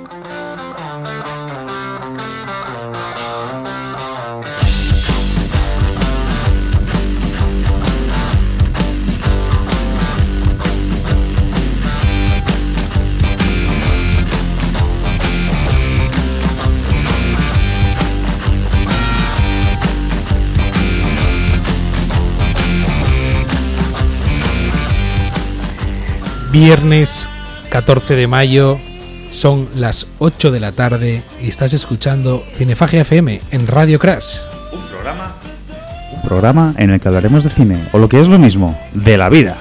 Viernes 14 de mayo, son las 8 de la tarde y estás escuchando Cinefagia FM en Radio Crash. Un programa en el que hablaremos de cine, o lo que es lo mismo, de la vida.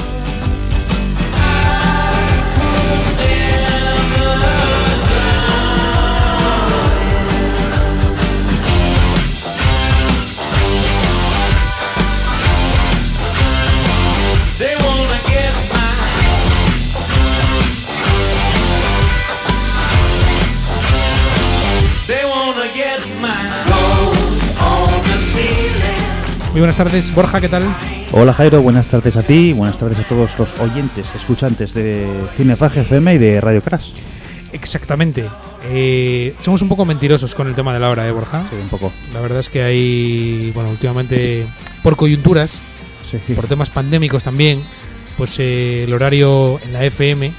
Muy buenas tardes, Borja, ¿qué tal? Hola Jairo, buenas tardes a ti, buenas tardes a todos los oyentes, escuchantes de Cinefagia FM y de Radio Crash. Exactamente. Somos un poco mentirosos con el tema de la hora, Borja? Sí, un poco. La verdad es que hay, bueno, últimamente, por coyunturas, sí, por temas pandémicos también, pues el horario en la FM,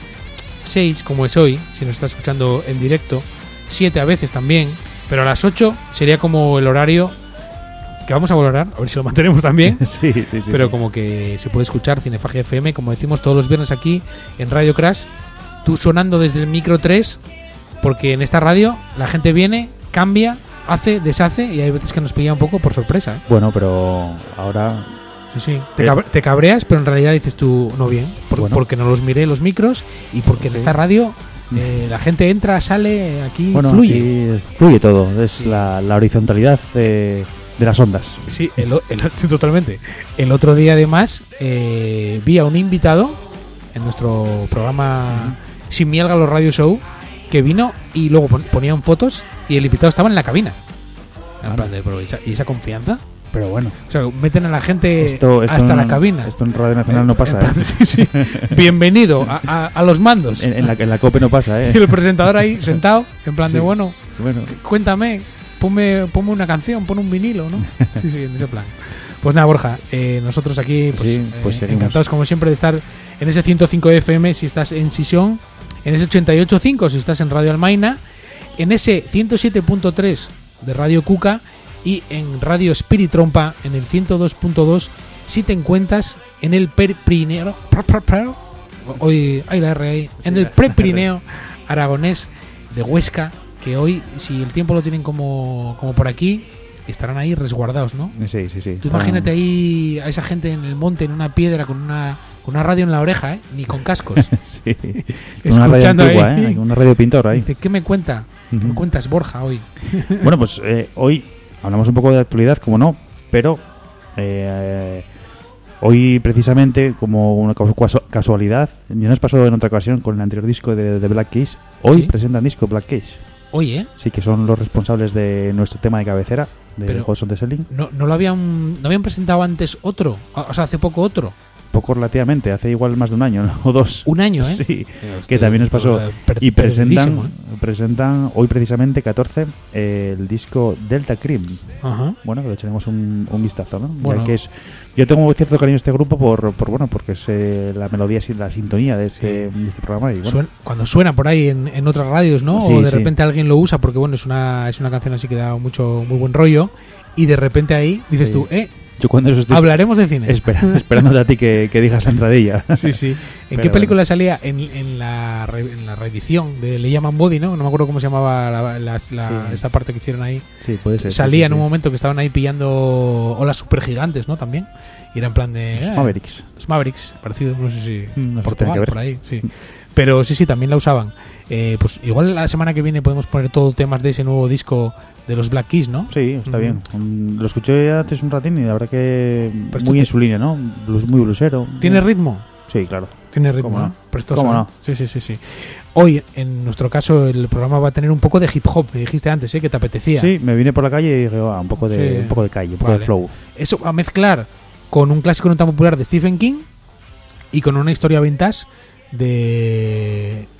6 como es hoy, si nos está escuchando en directo, 7 a veces también, pero a las 8 sería como el horario que vamos a valorar, a ver si lo mantenemos también. Sí. Pero sí. como que se puede escuchar Cinefagia FM, como decimos todos los viernes aquí en Radio Crash, tú sonando desde el micro 3, porque en esta radio la gente viene, cambia, hace, deshace, y hay veces que nos pilla un poco por sorpresa, ¿eh? Bueno, pero ahora... Sí. Te cabreas, pero en realidad dices tú, no bien, Bueno. porque no los miré los micros y porque en esta radio la gente entra, sale, aquí fluye. Aquí fluye todo, es la horizontalidad de las ondas. Sí, sí, totalmente. El otro día, además, vi a un invitado en nuestro programa Sin Mielga los Radio Show que vino y luego ponían fotos y el invitado estaba en la cabina. En plan de, pero ¿y esa confianza? Pero bueno. O sea, meten a la gente esto hasta la cabina. Esto en Radio Nacional no pasa, plan, Sí. Bienvenido a los mandos. En la COPE no pasa, Y el presentador ahí sentado, en plan de, bueno, Bueno. cuéntame, ponme una canción, pon un vinilo, ¿no? Sí, en ese plan. Pues nada, Borja, nosotros aquí pues encantados como siempre de estar en ese 105 FM si estás en Sisión, en ese 88.5 si estás en Radio Almaina, en ese 107.3 de Radio Cuca y en Radio Spirit Trompa en el 102.2 si te encuentras en el Prepirineo, hoy hay la R ahí, en el Prepirineo aragonés de Huesca, que hoy, si el tiempo lo tienen como por aquí, estarán ahí resguardados, ¿no? Sí. Tú imagínate ahí a esa gente en el monte, en una piedra, con una radio en la oreja, ¿eh? Ni con cascos. Sí. Escuchando una radio antigua, ahí. Una radio pintor ahí. Dice, ¿qué me cuenta? ¿Qué me cuentas, Borja, hoy? Bueno, pues hoy hablamos un poco de actualidad, como no, pero hoy precisamente, como una casualidad, ya nos pasó en otra ocasión con el anterior disco de Black Keys, hoy ¿Sí? presentan disco Black Keys. Oye, Sí, que son los responsables de nuestro tema de cabecera, de Pero- House of the Selling. ¿no lo habían presentado antes otro? O sea, hace poco otro. Poco relativamente, hace igual más de un año, ¿no? O dos. Un año, ¿eh? Sí, que también nos pasó. Y presentan hoy precisamente 14 el disco Delta Cream. Ajá. Bueno, que le echaremos un vistazo, ¿no? Bueno. Ya que yo tengo cierto cariño a este grupo porque es la melodía y la sintonía de este programa. Y bueno, Cuando suena por ahí en otras radios, ¿no? Sí, o de sí. repente alguien lo usa porque, bueno, es una canción así que da muy buen rollo. Y de repente ahí dices Sí. tú, yo cuando eso estoy hablaremos de cine. esperándote a ti que digas la entradilla. Sí. ¿En Pero qué película salía? En la reedición de Le llaman Body, ¿no? No me acuerdo cómo se llamaba esta parte que hicieron ahí. Sí, puede ser. Salía sí, en un momento que estaban ahí pillando olas supergigantes, ¿no? También. Y era en plan de... Los Mavericks. Los Mavericks, parecido, no sé si... No sé, Portugal, tiene que ver. por ahí, sí. Pero sí, también la usaban. Pues igual la semana que viene podemos poner todo temas de ese nuevo disco de los Black Keys, ¿no? Sí, está bien. Lo escuché antes un ratín y la verdad que Pues muy en su línea, ¿no? Muy blusero. ¿Tiene ritmo? Sí, claro. Tiene ritmo, ¿Cómo no? ¿no? Prestoso, ¿Cómo ¿no? no? Sí. Hoy, en nuestro caso, el programa va a tener un poco de hip hop. Me dijiste antes, que te apetecía. Sí, me vine por la calle y dije, un poco de calle, un poco Vale. de flow. Eso a mezclar con un clásico no tan popular de Stephen King y con una historia vintage de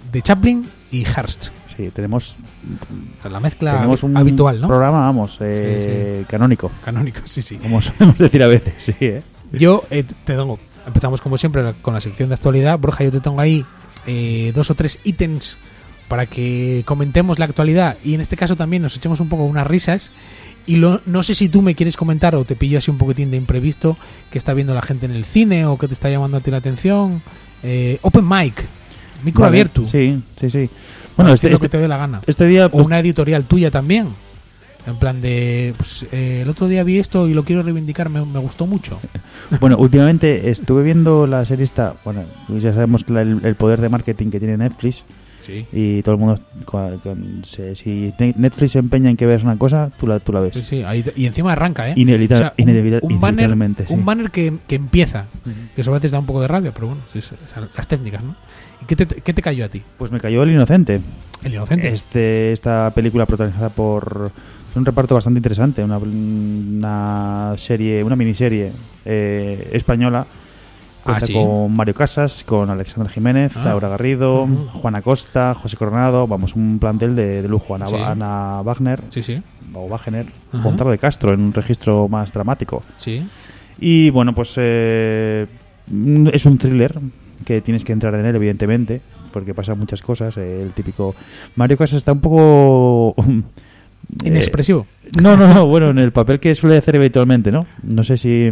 de Chaplin y Hearst. Sí, tenemos la mezcla habitual, ¿no? Programa, vamos, sí. Canónico. Canónico, sí. Como solemos decir a veces, sí. Yo empezamos como siempre con la sección de actualidad. Borja, yo te tengo ahí 2 o 3 ítems para que comentemos la actualidad y en este caso también nos echemos un poco unas risas. Y no sé si tú me quieres comentar o te pillo así un poquitín de imprevisto que está viendo la gente en el cine o que te está llamando a ti la atención. Open mic, micro abierto. Sí. Bueno, lo que te dé la gana. Este día, pues, o una editorial tuya también. En plan de, pues, el otro día vi esto y lo quiero reivindicar, me gustó mucho. Bueno, últimamente estuve viendo la serie esta, bueno, ya sabemos el poder de marketing que tiene Netflix. Sí. Y todo el mundo, si Netflix se empeña en que veas una cosa, tú la ves. Sí, y encima arranca, inevitablemente. Un banner que empieza, que eso a veces da un poco de rabia, pero bueno, las técnicas, ¿no? ¿Y qué te cayó a ti? Pues me cayó El Inocente. El Inocente. Esta película protagonizada por un reparto bastante interesante, una miniserie española. Cuenta con Mario Casas, con Alexandra Jiménez, Laura Garrido, Juana Costa, José Coronado, vamos, un plantel de lujo. Ana Wagner, o Wagner, Gonzalo de Castro en un registro más dramático. Sí. Y bueno, pues es un thriller que tienes que entrar en él, evidentemente, porque pasan muchas cosas. El típico Mario Casas está un poco inexpresivo. No, bueno, en el papel que suele hacer habitualmente, ¿no? No sé si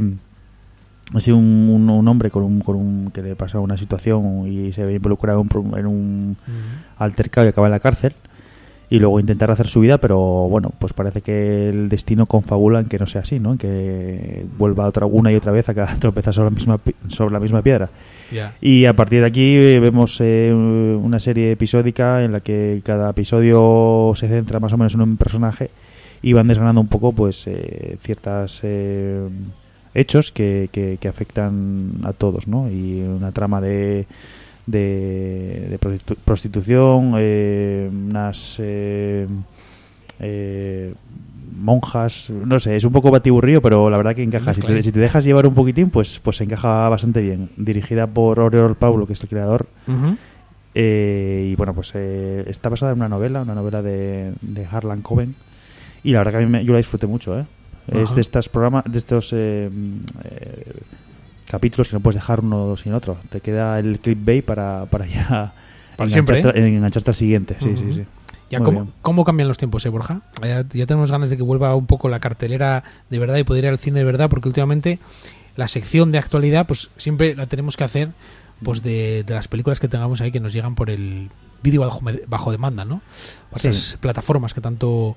un hombre que le pasa una situación y se ve involucrado en un altercado y acaba en la cárcel y luego intentar hacer su vida, pero bueno, pues parece que el destino confabula en que no sea así, ¿no? En que vuelva una y otra vez a tropezar sobre la misma piedra. Yeah. Y a partir de aquí vemos una serie episódica en la que cada episodio se centra más o menos en un personaje y van desgranando un poco pues ciertas hechos que afectan a todos, ¿no? Y una trama de prostitución, unas monjas, no sé, es un poco batiburrillo, pero la verdad que encaja. Si te dejas llevar un poquitín, pues encaja bastante bien. Dirigida por Oriol Paulo, que es el creador. Y bueno, pues está basada en una novela de Harlan Coben. Y la verdad que yo la disfruté mucho, ¿eh? Es de estos capítulos que no puedes dejar uno sin otro. Te queda el clickbait para ya engancharte al siguiente. Sí. Ya, ¿cómo cambian los tiempos, Borja? Ya tenemos ganas de que vuelva un poco la cartelera de verdad y poder ir al cine de verdad, porque últimamente la sección de actualidad pues siempre la tenemos que hacer pues de las películas que tengamos ahí que nos llegan por el vídeo bajo demanda, ¿no? Esas plataformas que tanto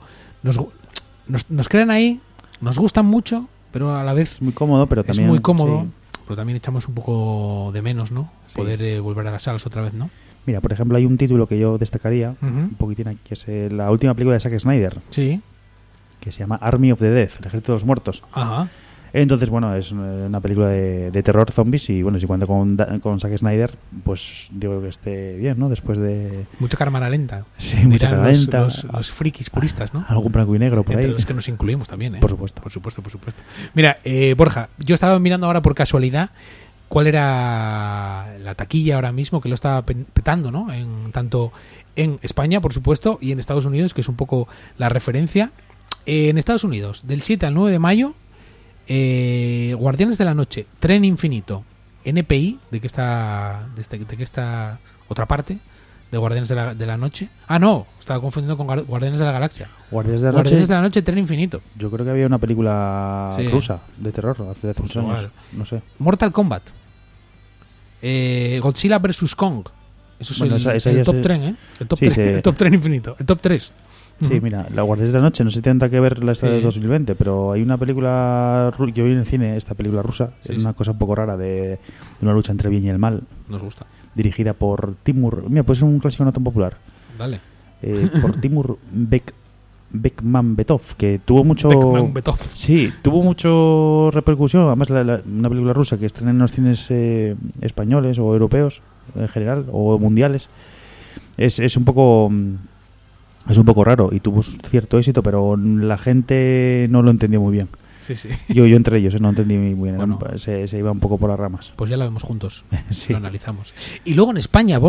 nos crean ahí, nos gustan mucho, pero a la vez muy cómodo, pero también es muy cómodo, pero también echamos un poco de menos, ¿no? Poder volver a las salas otra vez, ¿no? Mira, por ejemplo, hay un título que yo destacaría un poquitín aquí, que es la última película de Zack Snyder. Sí. Que se llama Army of the Dead, el ejército de los muertos. Ajá. Entonces, bueno, es una película de terror zombies y, bueno, si cuenta con Zack Snyder, pues digo que esté bien, ¿no? Después de... Mucha cámara lenta. Sí, mucha cámara lenta. Los frikis puristas, ¿no? Algún blanco y negro por ahí. Entre los que nos incluimos también, ¿eh? Por supuesto. Por supuesto. Mira, Borja, yo estaba mirando ahora por casualidad cuál era la taquilla ahora mismo que lo está petando, ¿no? Tanto en España, por supuesto, y en Estados Unidos, que es un poco la referencia. En Estados Unidos, del 7 al 9 de mayo, Guardianes de la Noche, Tren Infinito, NPI, de que está otra parte de Guardianes de la Noche. Ah, no, estaba confundiendo con Guardianes de la Galaxia. Guardianes de la Noche, Tren Infinito. Yo creo que había una película rusa de terror hace muchos años. No sé. Mortal Kombat, Godzilla vs. Kong. Eso es el top tren, ¿eh? El top tren infinito, el top 3. Sí, mira, La Guardianes de la Noche, no sé si tendrá que ver la de 2020, pero hay una película que yo vi en el cine, esta película rusa, es una cosa un poco rara de una lucha entre el bien y el mal. Nos gusta. Dirigida por Timur, mira, pues es un clásico no tan popular. Dale. Por Timur Bekmambetov, que tuvo mucho... Sí, tuvo mucho repercusión, además una película rusa que estrena en los cines españoles o europeos en general, o mundiales, es un poco... Es un poco raro y tuvo cierto éxito, pero la gente no lo entendió muy bien. Sí. Yo entre ellos no entendí muy bien. Bueno, se iba un poco por las ramas. Pues ya la vemos juntos. Sí. Lo analizamos. Y luego en España, Borja,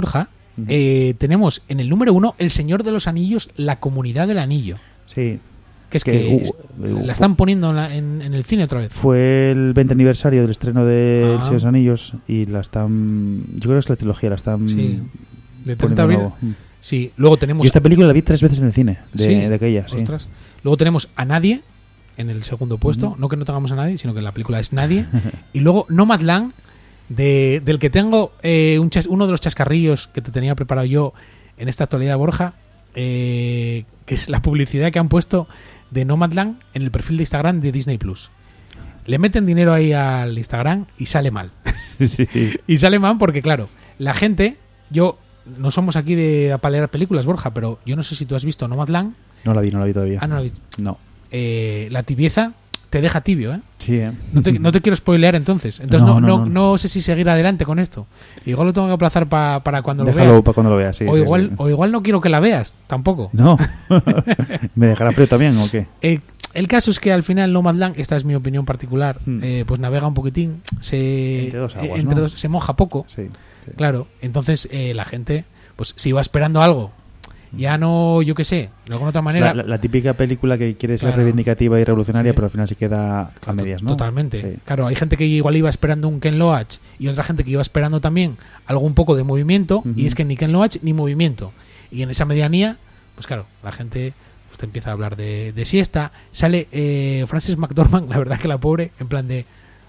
tenemos en el número 1 El Señor de los Anillos, La Comunidad del Anillo. Sí. Que la están poniendo en el cine otra vez. Fue el 20 aniversario del estreno de El Señor de los Anillos y la están... Yo creo que es la trilogía, la están... Sí. De 30 abril. Sí, luego tenemos... Yo esta película la vi 3 veces en el cine, de aquella. Ostras. Sí. Luego tenemos A Nadie, en el segundo puesto. No que no tengamos a nadie, sino que la película es Nadie. Y luego Nomadland, del que tengo uno de los chascarrillos que te tenía preparado yo en esta actualidad, Borja, que es la publicidad que han puesto de Nomadland en el perfil de Instagram de Disney Plus. Le meten dinero ahí al Instagram y sale mal. Sí. Y sale mal porque, claro, la gente... No somos aquí de apalear películas, Borja, pero yo no sé si tú has visto Nomadland. No la vi todavía. Ah, no la vi. No. La tibieza te deja tibio, ¿eh? Sí, No te quiero spoilear entonces. Entonces no sé si seguir adelante con esto. Igual lo tengo que aplazar para cuando lo veas. Déjalo para cuando lo veas, sí. O igual no quiero que la veas, tampoco. No. ¿Me dejará frío también o qué? El caso es que al final Nomadland, esta es mi opinión particular, pues navega un poquitín. Entre dos aguas, se moja poco. Sí. Claro, entonces la gente, pues si va esperando algo, ya no, yo qué sé, de alguna otra manera... La típica película que quiere ser reivindicativa y revolucionaria, pero al final se queda a medias, ¿no? Totalmente. Sí. Claro, hay gente que igual iba esperando un Ken Loach y otra gente que iba esperando también algo un poco de movimiento, y es que ni Ken Loach ni movimiento. Y en esa medianía, pues claro, la gente te empieza a hablar de siesta. Sale Frances McDormand, la verdad que la pobre, en plan de...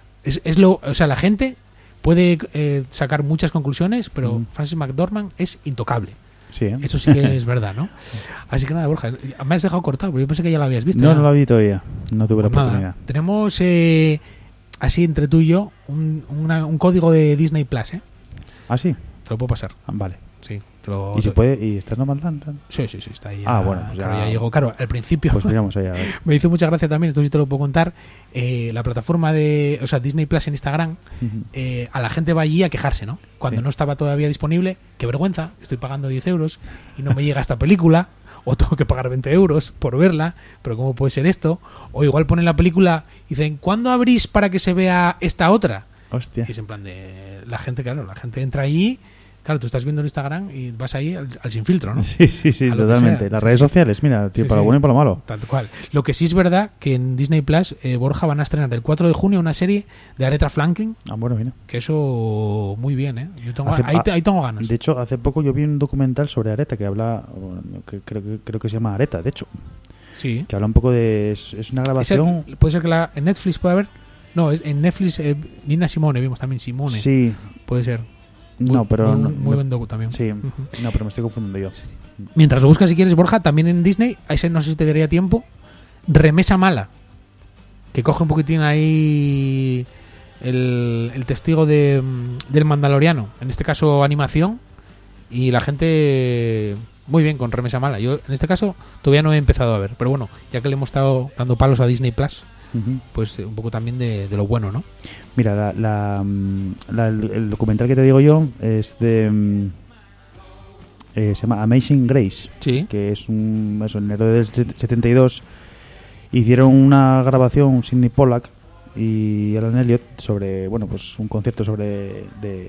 o sea, la gente... puede sacar muchas conclusiones, pero Frances McDormand es intocable. Sí, Eso sí que es verdad, ¿no? Así que nada, Borja, me has dejado cortado, porque yo pensé que ya la habías visto. No la vi todavía. No tuve la oportunidad. Tenemos, así entre tú y yo, un código de Disney Plus, ¿eh? ¿Ah, sí? Te lo puedo pasar. Vale. Sí. ¿Y se puede? ¿Y está Nomadland? Sí, está ahí. Bueno, pues ya llegó. Claro, al principio. Pues miramos ahí a ver. Me hizo mucha gracia también, esto sí te lo puedo contar. La plataforma Disney Plus en Instagram, a la gente va allí a quejarse, ¿no? Cuando no estaba todavía disponible, qué vergüenza, estoy pagando 10 euros y no me llega esta película, o tengo que pagar 20 euros por verla, pero ¿cómo puede ser esto? O igual ponen la película y dicen, ¿cuándo abrís para que se vea esta otra? Hostia. Y es en plan de... La gente entra allí. Claro, tú estás viendo en Instagram y vas ahí al sin filtro, ¿no? Sí, totalmente. Las redes sociales, mira, tío, para lo bueno y para lo malo. Tal cual. Lo que sí es verdad que en Disney Plus, Borja, van a estrenar el 4 de junio una serie de Aretha Franklin. Bueno, mira. Que eso, muy bien, ¿eh? Ahí tengo ganas. De hecho, hace poco yo vi un documental sobre Aretha que habla, creo que se llama Aretha, de hecho. Sí. Que habla un poco de... Es una grabación... Puede ser que en Netflix puede haber... No, en Netflix Nina Simone, vimos también Simone. Sí. Puede ser. No, pero... Muy buen docu también. Sí. No, pero me estoy confundiendo yo. Mientras lo buscas, si quieres, Borja, también en Disney, a ese no sé si te daría tiempo, Remesa Mala, que coge un poquitín ahí el testigo del Mandaloriano, en este caso animación, y la gente muy bien con Remesa Mala. Yo en este caso todavía no he empezado a ver, pero bueno, ya que le hemos estado dando palos a Disney Plus, pues un poco también de lo bueno, ¿no? Mira, el documental que te digo yo es de... se llama Amazing Grace, sí. Que es en enero del 72 hicieron una grabación Sidney Pollack y Alan Elliot sobre, bueno, pues un concierto sobre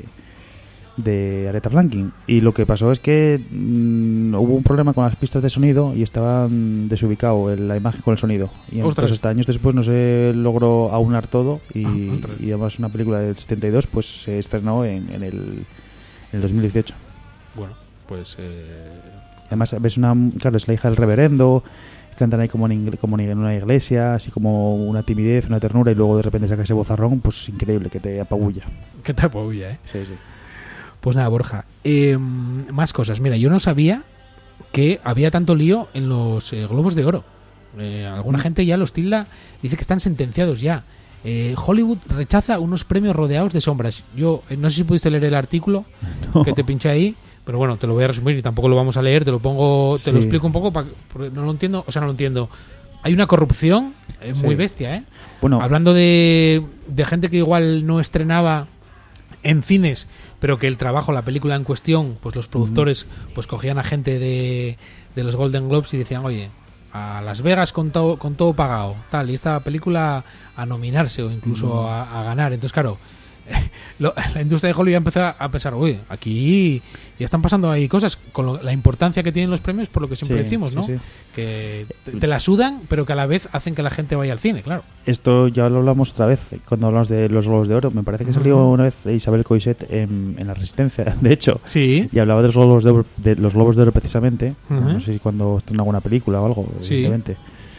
de Aretha Franklin, y lo que pasó es que hubo un problema con las pistas de sonido y estaban desubicado la imagen con el sonido, y entonces hasta años después no se logró aunar todo y además una película del 72 pues se estrenó en el 2018. Bueno, pues además ves claro, es la hija del reverendo, cantan ahí como en una iglesia, así como una timidez, una ternura, y luego de repente saca ese vozarrón, pues increíble, que te apabulla. Sí. Pues nada, Borja, más cosas. Mira, yo no sabía que había tanto lío en los Globos de Oro. Alguna gente ya los tilda, dice que están sentenciados ya. Hollywood rechaza unos premios rodeados de sombras. Yo no sé si pudiste leer el artículo que te pinché ahí, pero bueno, te lo voy a resumir y tampoco lo vamos a leer, te lo explico un poco porque no lo entiendo. Hay una corrupción muy bestia, ¿eh? Bueno, hablando de gente que igual no estrenaba en cines, pero que el trabajo, la película en cuestión, pues los productores pues cogían a gente de los Golden Globes y decían, oye, a Las Vegas con todo pagado, tal, y esta película a nominarse o incluso a ganar. Entonces, claro, la industria de Hollywood ya empezó a pensar, uy, aquí ya están pasando ahí cosas con la importancia que tienen los premios, por lo que siempre decimos, ¿no? Sí. Que te la sudan, pero que a la vez hacen que la gente vaya al cine, claro. Esto ya lo hablamos otra vez cuando hablamos de los Globos de Oro. Me parece que salió una vez Isabel Coixet en La Resistencia, de hecho, sí, y hablaba de los Globos de Oro precisamente. No sé si cuando estrena alguna película o algo, evidentemente.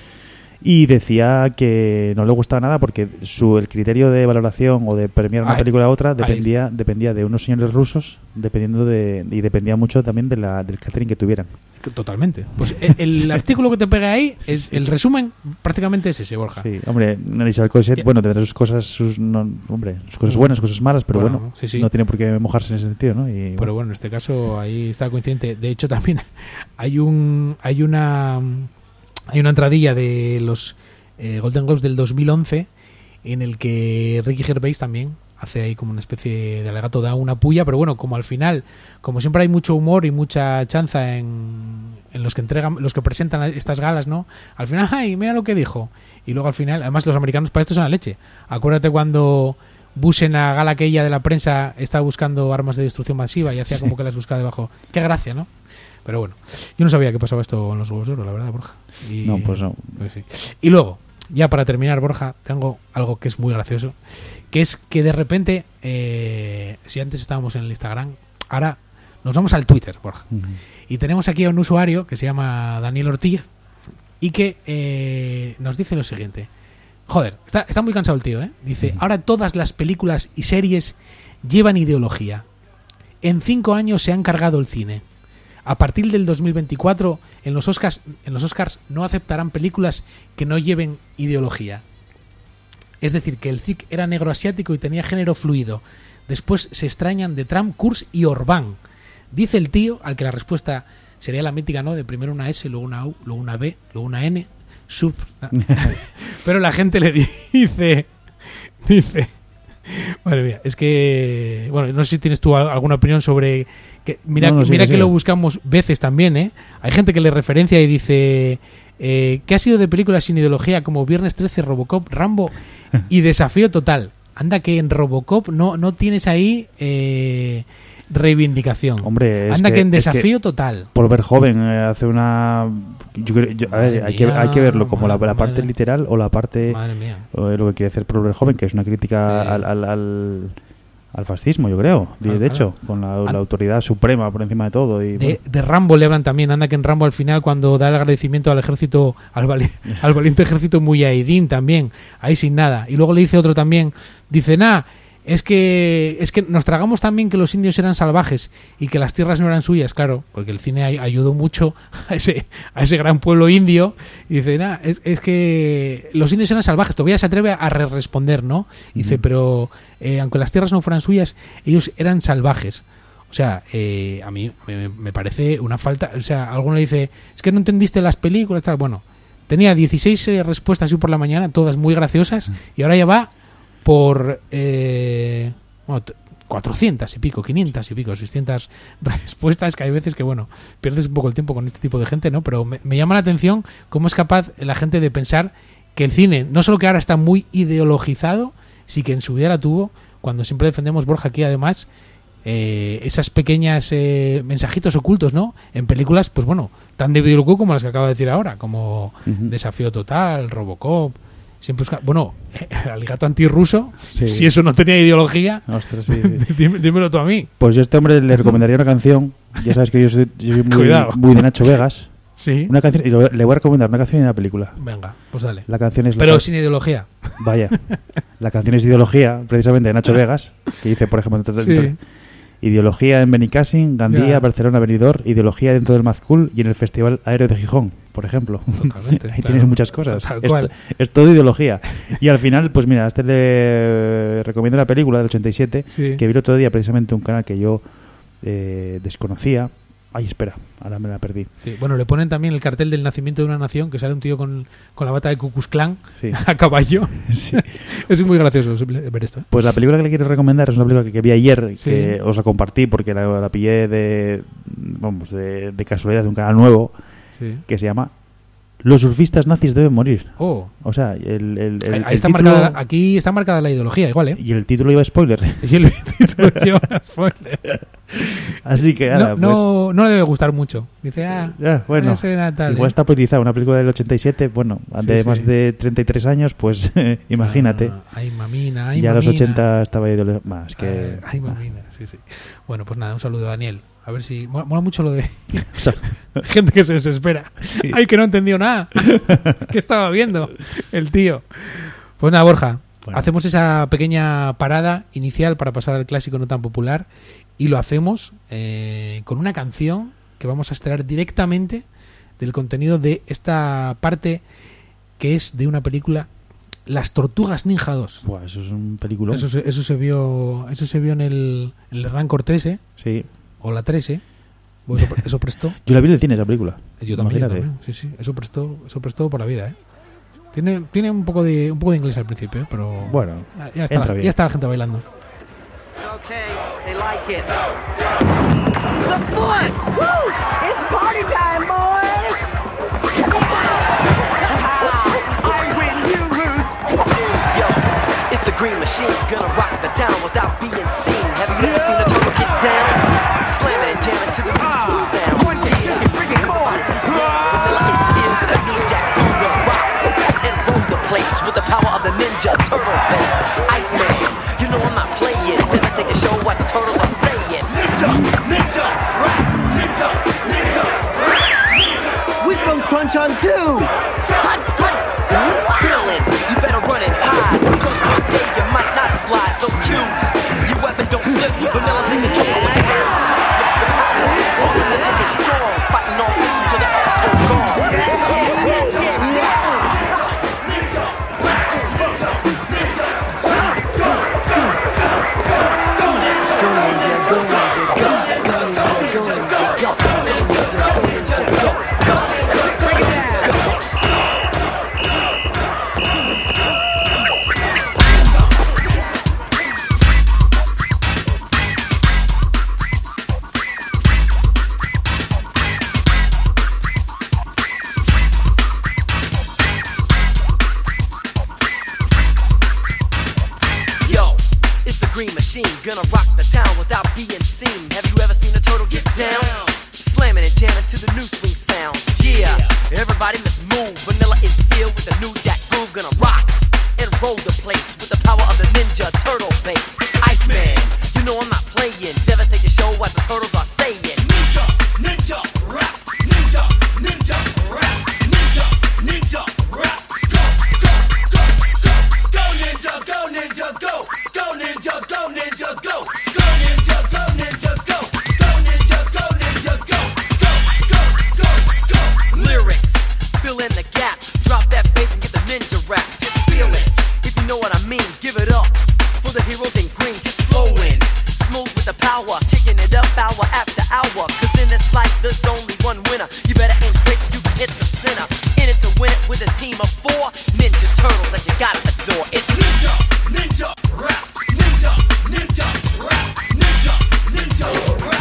Y decía que no le gustaba nada porque el criterio de valoración o de premiar una película a otra dependía de unos señores rusos, y dependía mucho también del catering que tuvieran. Totalmente. Pues el artículo que te pega ahí, el resumen prácticamente es ese, Borja. Sí, hombre, Isabel Coixet, bueno, tendrá sus cosas, sus cosas buenas, cosas malas, pero bueno, no tiene por qué mojarse en ese sentido, ¿no? Pero bueno, en este caso ahí está coincidente. De hecho, también hay una entradilla de los Golden Globes del 2011 en el que Ricky Gervais también hace ahí como una especie de alegato, da una puya, pero bueno, como al final, como siempre hay mucho humor y mucha chanza en los que presentan estas galas, ¿no? Al final, ¡ay, mira lo que dijo! Y luego al final, además los americanos para esto son la leche. Acuérdate cuando Bush en la gala aquella de la prensa estaba buscando armas de destrucción masiva y hacía como que las buscaba debajo. ¡Qué gracia!, ¿no? Pero bueno, yo no sabía que pasaba esto en los Globos de Oro, la verdad, Borja. No, pues no. Pues sí. Y luego, ya para terminar, Borja, tengo algo que es muy gracioso, que es que de repente, si antes estábamos en el Instagram, ahora nos vamos al Twitter, Borja. Y tenemos aquí a un usuario que se llama Daniel Ortiz y que nos dice lo siguiente. Joder, está muy cansado el tío, ¿eh? Dice, ahora todas las películas y series llevan ideología. En 5 años se han cargado el cine. A partir del 2024, en los Oscars no aceptarán películas que no lleven ideología. Es decir, que el CIC era negro asiático y tenía género fluido. Después se extrañan de Trump, Kurz y Orbán. Dice el tío, al que la respuesta sería la mítica, ¿no? De primero una S, luego una U, luego una B, luego una N, sub. Pero la gente le dice... Madre mía, es que... Bueno, no sé si tienes tú alguna opinión sobre... Mira que lo buscamos veces también, ¿eh? Hay gente que le referencia y dice... ¿qué ha sido de películas sin ideología como Viernes 13, Robocop, Rambo y Desafío Total? Anda que en Robocop no tienes ahí reivindicación. Hombre, anda que en Desafío Total. Por ver joven hace una... a ver, hay que verlo como la parte literal o la parte... Madre mía. Lo que quiere hacer por ver joven, que es una crítica al fascismo, yo creo. De hecho, con la autoridad suprema por encima de todo. Y de Rambo le hablan también. Anda que en Rambo al final, cuando da el agradecimiento al ejército, al valiente ejército muyahidín también, ahí sin nada. Y luego le dice otro también, dice, es que nos tragamos también que los indios eran salvajes y que las tierras no eran suyas, claro, porque el cine ayudó mucho a ese gran pueblo indio. Y dice, es que los indios eran salvajes. Todavía se atreve a responder, ¿no? Dice, pero aunque las tierras no fueran suyas, ellos eran salvajes. O sea, a mí me parece una falta. O sea, alguno le dice, es que no entendiste las películas, tal. Bueno, tenía 16 respuestas hoy por la mañana, todas muy graciosas, y ahora ya va por 400 y pico, 500 y pico, 600 respuestas, que hay veces que, bueno, pierdes un poco el tiempo con este tipo de gente, ¿no? Pero me llama la atención cómo es capaz la gente de pensar que el cine, no solo que ahora está muy ideologizado, sí que en su vida la tuvo, cuando siempre defendemos, Borja, aquí además, esas pequeñas mensajitos ocultos, ¿no? En películas, pues bueno, tan de videoclub como las que acabo de decir ahora, como Desafío Total, Robocop. Siempre bueno, Aligato antirruso, si eso no tenía ideología, ostras, sí. dímelo tú a mí. Pues yo a este hombre le recomendaría una canción. Ya sabes que yo soy muy de Nacho Vegas. Sí. Una canción, y le voy a recomendar una canción y una película. Venga, pues dale. La canción es pero sin ideología. Vaya. La canción es Ideología, precisamente de Nacho Vegas, que dice, por ejemplo, Ideología en Benicàssim, Gandía, Barcelona, Benidorm, Ideología dentro del Mazcool y en el Festival Aéreo de Gijón, por ejemplo. Totalmente. Ahí tienes muchas cosas. Es todo ideología. Y al final, pues mira, le recomiendo la película del 87, que vi el otro día, precisamente un canal que yo desconocía. Ay, espera, ahora me la perdí. Sí, bueno, le ponen también el cartel del nacimiento de una nación, que sale un tío con la bata de Ku Klux Klan a caballo. Sí. Es muy gracioso ver esto. Pues la película que le quiero recomendar es una película que vi ayer, que os la compartí porque la pillé de casualidad de un canal nuevo, que se llama Los surfistas nazis deben morir. Oh. O sea, ahí está marcada, aquí está marcada la ideología, igual, ¿eh? Y el título lleva spoiler. Y el título lleva spoiler. Así que nada, no le debe gustar mucho. Dice, bueno, tal, igual está politizada. Una película del 87, bueno, de más de 33 años, pues imagínate. Ay, mamina, ya a los 80 estaba ideología. Más que. Ay, mamina, sí. Bueno, pues nada, un saludo a Daniel. A ver si... Mola mucho lo de... gente que se desespera. Sí. Ay, que no entendió nada. ¿Qué estaba viendo el tío? Pues nada, Borja. Bueno. Hacemos esa pequeña parada inicial para pasar al clásico no tan popular. Y lo hacemos con una canción que vamos a extraer directamente del contenido de esta parte que es de una película, Las Tortugas Ninja 2. Buah, eso es un peliculón. Eso se vio en el Hernán Cortés, ¿eh? Sí. O la 13, pues eso prestó. Yo la vi en el cine, esa película. Yo también. Sí, eso prestó por la vida, ¿eh? Tiene un poco de inglés al principio, ¿eh? Pero bueno, ya está la gente bailando. Okay, they like it. The foot! Woo! It's party time, boys! I win, you lose. Yo, it's the Green Machine, gonna rock the town without being seen. Have you ever seen a turtle get down? Slamming and jamming to the beat sound. One day, bring it on. Vanilla is in with a new jack gonna rock and roll the place with the power of the Ninja Turtle base. Iceman, you know I'm not playing. Devastating the show what the turtles are saying. Ninja, rock, ninja, ninja. Wishbone crunch on two. Hot, feeling. You better run and hide. Because one day you might not slide. So choose. Your weapon don't slip. Vanilla's in the trouble with the power. Awesome Ninja is strong. Fighting all six until the after gone. Gonna rock the town without being seen. Have you ever seen a turtle get down? Slamming and jamming to the new swing sound. Yeah, everybody let's move. Vanilla is filled with a new jack groove. Gonna rock and roll the place with the power of the Ninja Turtle base. Iceman, you know I'm not playing. Devastate the show what the turtles are saying. Ninja, ninja, rap. Ninja, ninja, rap. Ninja, ninja, rap. Go, go, go, go. Go ninja, go ninja, go. Go ninja, go ninja, go. Go ninja, go ninja, go. Go ninja, go ninja, go. Go, go, go, go. Lyrics, fill in the gap. Drop that bass and get the ninja rap. Just feel it, if you know what I mean. Give it up for the heroes in green. Just flowing, smooth with the power. Kicking it up hour after hour. Cause in this life there's only one winner. You better aim quick, you can hit the center. In it to win it with a team of 4 Ninja Turtles that you gotta adore. It's Ninja, Ninja, Rap. Ninja, Ninja, Rap. Ninja, Ninja, Rap.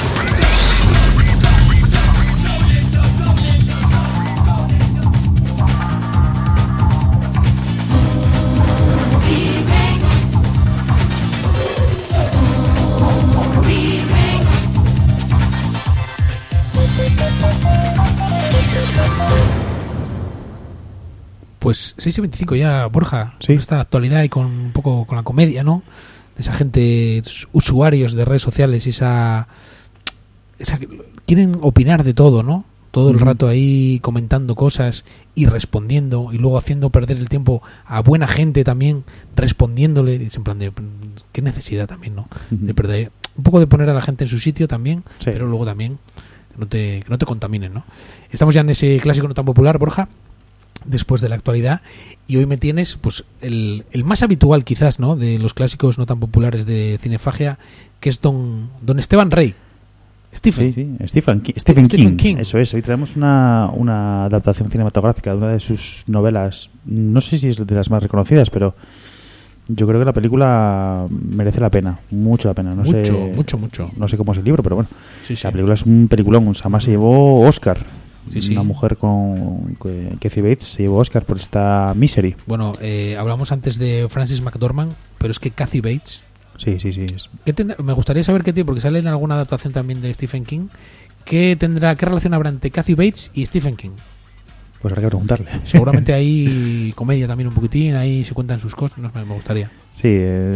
Pues 6:25 ya, Borja. Sí. Con esta actualidad y con un poco con la comedia, ¿no? De esa gente, usuarios de redes sociales y esa quieren opinar de todo, ¿no? Todo el rato ahí comentando cosas y respondiendo y luego haciendo perder el tiempo a buena gente también respondiéndole. Es en plan de qué necesidad también, ¿no? De perder un poco de poner a la gente en su sitio también, sí. Pero luego también que no te contaminen, ¿no? Estamos ya en ese clásico no tan popular, Borja, después de la actualidad, y hoy me tienes pues el más habitual quizás, ¿no? De los clásicos no tan populares de Cinefagia, que es Don Esteban Rey. Stephen King. Eso es. Hoy traemos una adaptación cinematográfica de una de sus novelas. No sé si es de las más reconocidas, pero yo creo que la película merece la pena, mucho la pena. Mucho. No sé cómo es el libro, pero bueno. Sí. La película es un peliculón. Además se llevó Oscar Una mujer con Kathy Bates se llevó Oscar por esta Misery. Bueno, hablamos antes de Frances McDormand, pero es que Kathy Bates... Sí. Me gustaría saber qué tiene, porque sale en alguna adaptación también de Stephen King. ¿Qué relación habrá entre Kathy Bates y Stephen King? Pues habrá que preguntarle. Seguramente hay comedia también un poquitín, ahí se cuentan sus cosas, me gustaría. Sí,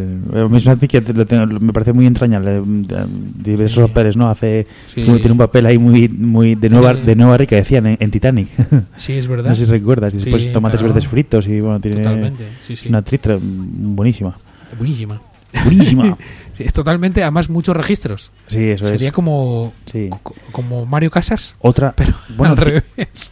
me parece muy entrañable. Diversos papeles, ¿no? Tiene un papel ahí muy de Nueva Rica, decían, en Titanic. Sí, es verdad. No sé si recuerdas. Y después tomates verdes fritos y bueno, tiene una actriz buenísima. Sí, es totalmente, además muchos registros. Sí, eso sería es. como Mario Casas, otra, pero bueno, al revés.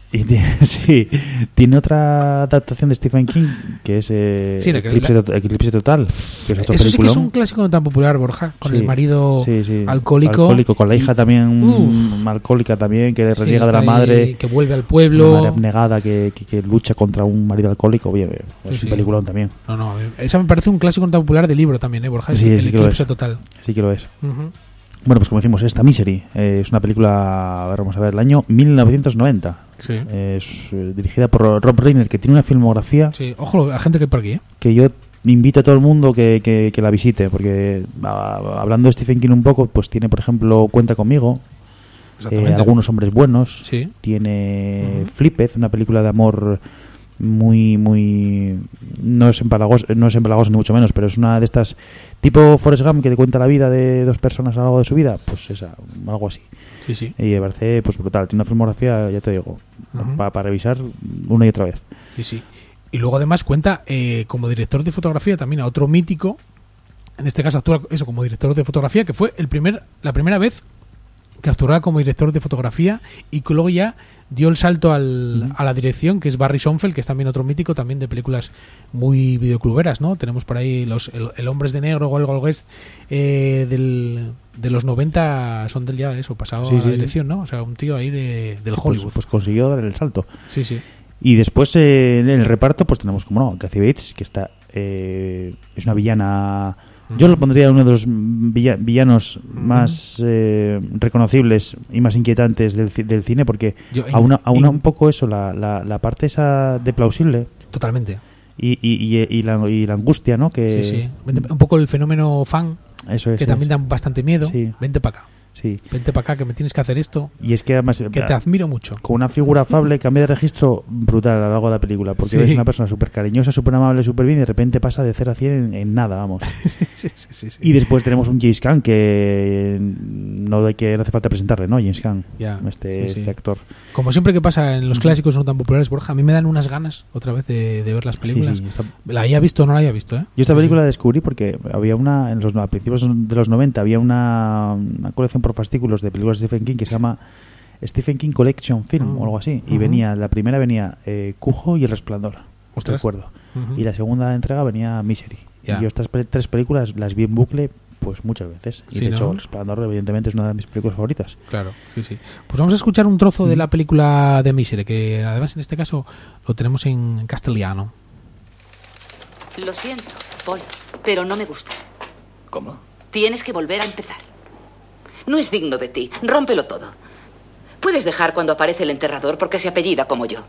Tiene otra adaptación de Stephen King que es Eclipse Total, que es otro eso película. Sí que es un clásico no tan popular, Borja, con el marido alcohólico, con la hija también alcohólica también, que reniega de la madre, que vuelve al pueblo, una madre abnegada que lucha contra un marido alcohólico. Bien, es un peliculón también. No, esa me parece un clásico no tan popular de libro también, Borja. Sí, el Eclipse Total. Sí que lo es. Bueno, pues como decimos, esta Misery es una película, vamos a ver, el año 1990. Sí. Es dirigida por Rob Reiner, que tiene una filmografía. Sí, ojo, la gente que hay por aquí, que yo invito a todo el mundo que la visite, porque hablando de Stephen King un poco, pues tiene, por ejemplo, Cuenta conmigo, Algunos hombres buenos, tiene Flipped, una película de amor muy no es empalagosa ni mucho menos, pero es una de estas tipo Forrest Gump, que te cuenta la vida de dos personas a lo largo de su vida, pues algo así. Y me parece pues brutal, tiene una filmografía, ya te digo, para revisar una y otra vez. Y luego además cuenta como director de fotografía también a otro mítico, en este caso actúa eso como director de fotografía, que fue la primera vez que actuaba como director de fotografía y que luego ya dio el salto a la dirección, que es Barry Sonfeld, que es también otro mítico también de películas muy videocluberas, ¿no? Tenemos por ahí el Hombres de Negro o algo West de los 90 son del ya eso, pasado a la dirección, ¿no? O sea, un tío ahí del Hollywood. Pues consiguió dar el salto. Sí. Y después en el reparto pues tenemos como no, Kathy Bates, que está es una villana. Yo lo pondría uno de los villanos más reconocibles y más inquietantes del cine, porque aúna un poco eso, la parte esa de plausible. Totalmente. Y la angustia, ¿no? Que un poco el fenómeno fan, que también da bastante miedo. Vente para acá. Vente para acá, que me tienes que hacer esto. Y es que además que te admiro mucho. Con una figura afable cambia de registro brutal a lo largo de la película, porque ves una persona súper cariñosa, súper amable, súper bien, y de repente pasa de 0 a 100 en nada, vamos. Y después tenemos un James Caan, que no hace falta presentarle, ¿no? James Caan, este actor. Como siempre que pasa en los clásicos no tan populares, Borja, a mí me dan unas ganas otra vez de ver las películas. ¿La había visto o no la había visto? Yo esta película la descubrí porque había a principios de los 90 había una colección por fascículos de películas de Stephen King que se llama Stephen King Collection Film o algo así, y la primera venía Cujo y El Resplandor, recuerdo, y la segunda entrega venía Misery, y yo estas tres películas las vi en bucle pues muchas veces, y de hecho El Resplandor evidentemente es una de mis películas favoritas. Claro, pues vamos a escuchar un trozo de la película de Misery, que además en este caso lo tenemos en castellano. Lo siento, Paul, pero no me gusta. ¿Cómo? Tienes que volver a empezar. No es digno de ti. Rómpelo todo. Puedes dejar cuando aparece el enterrador porque se apellida como yo.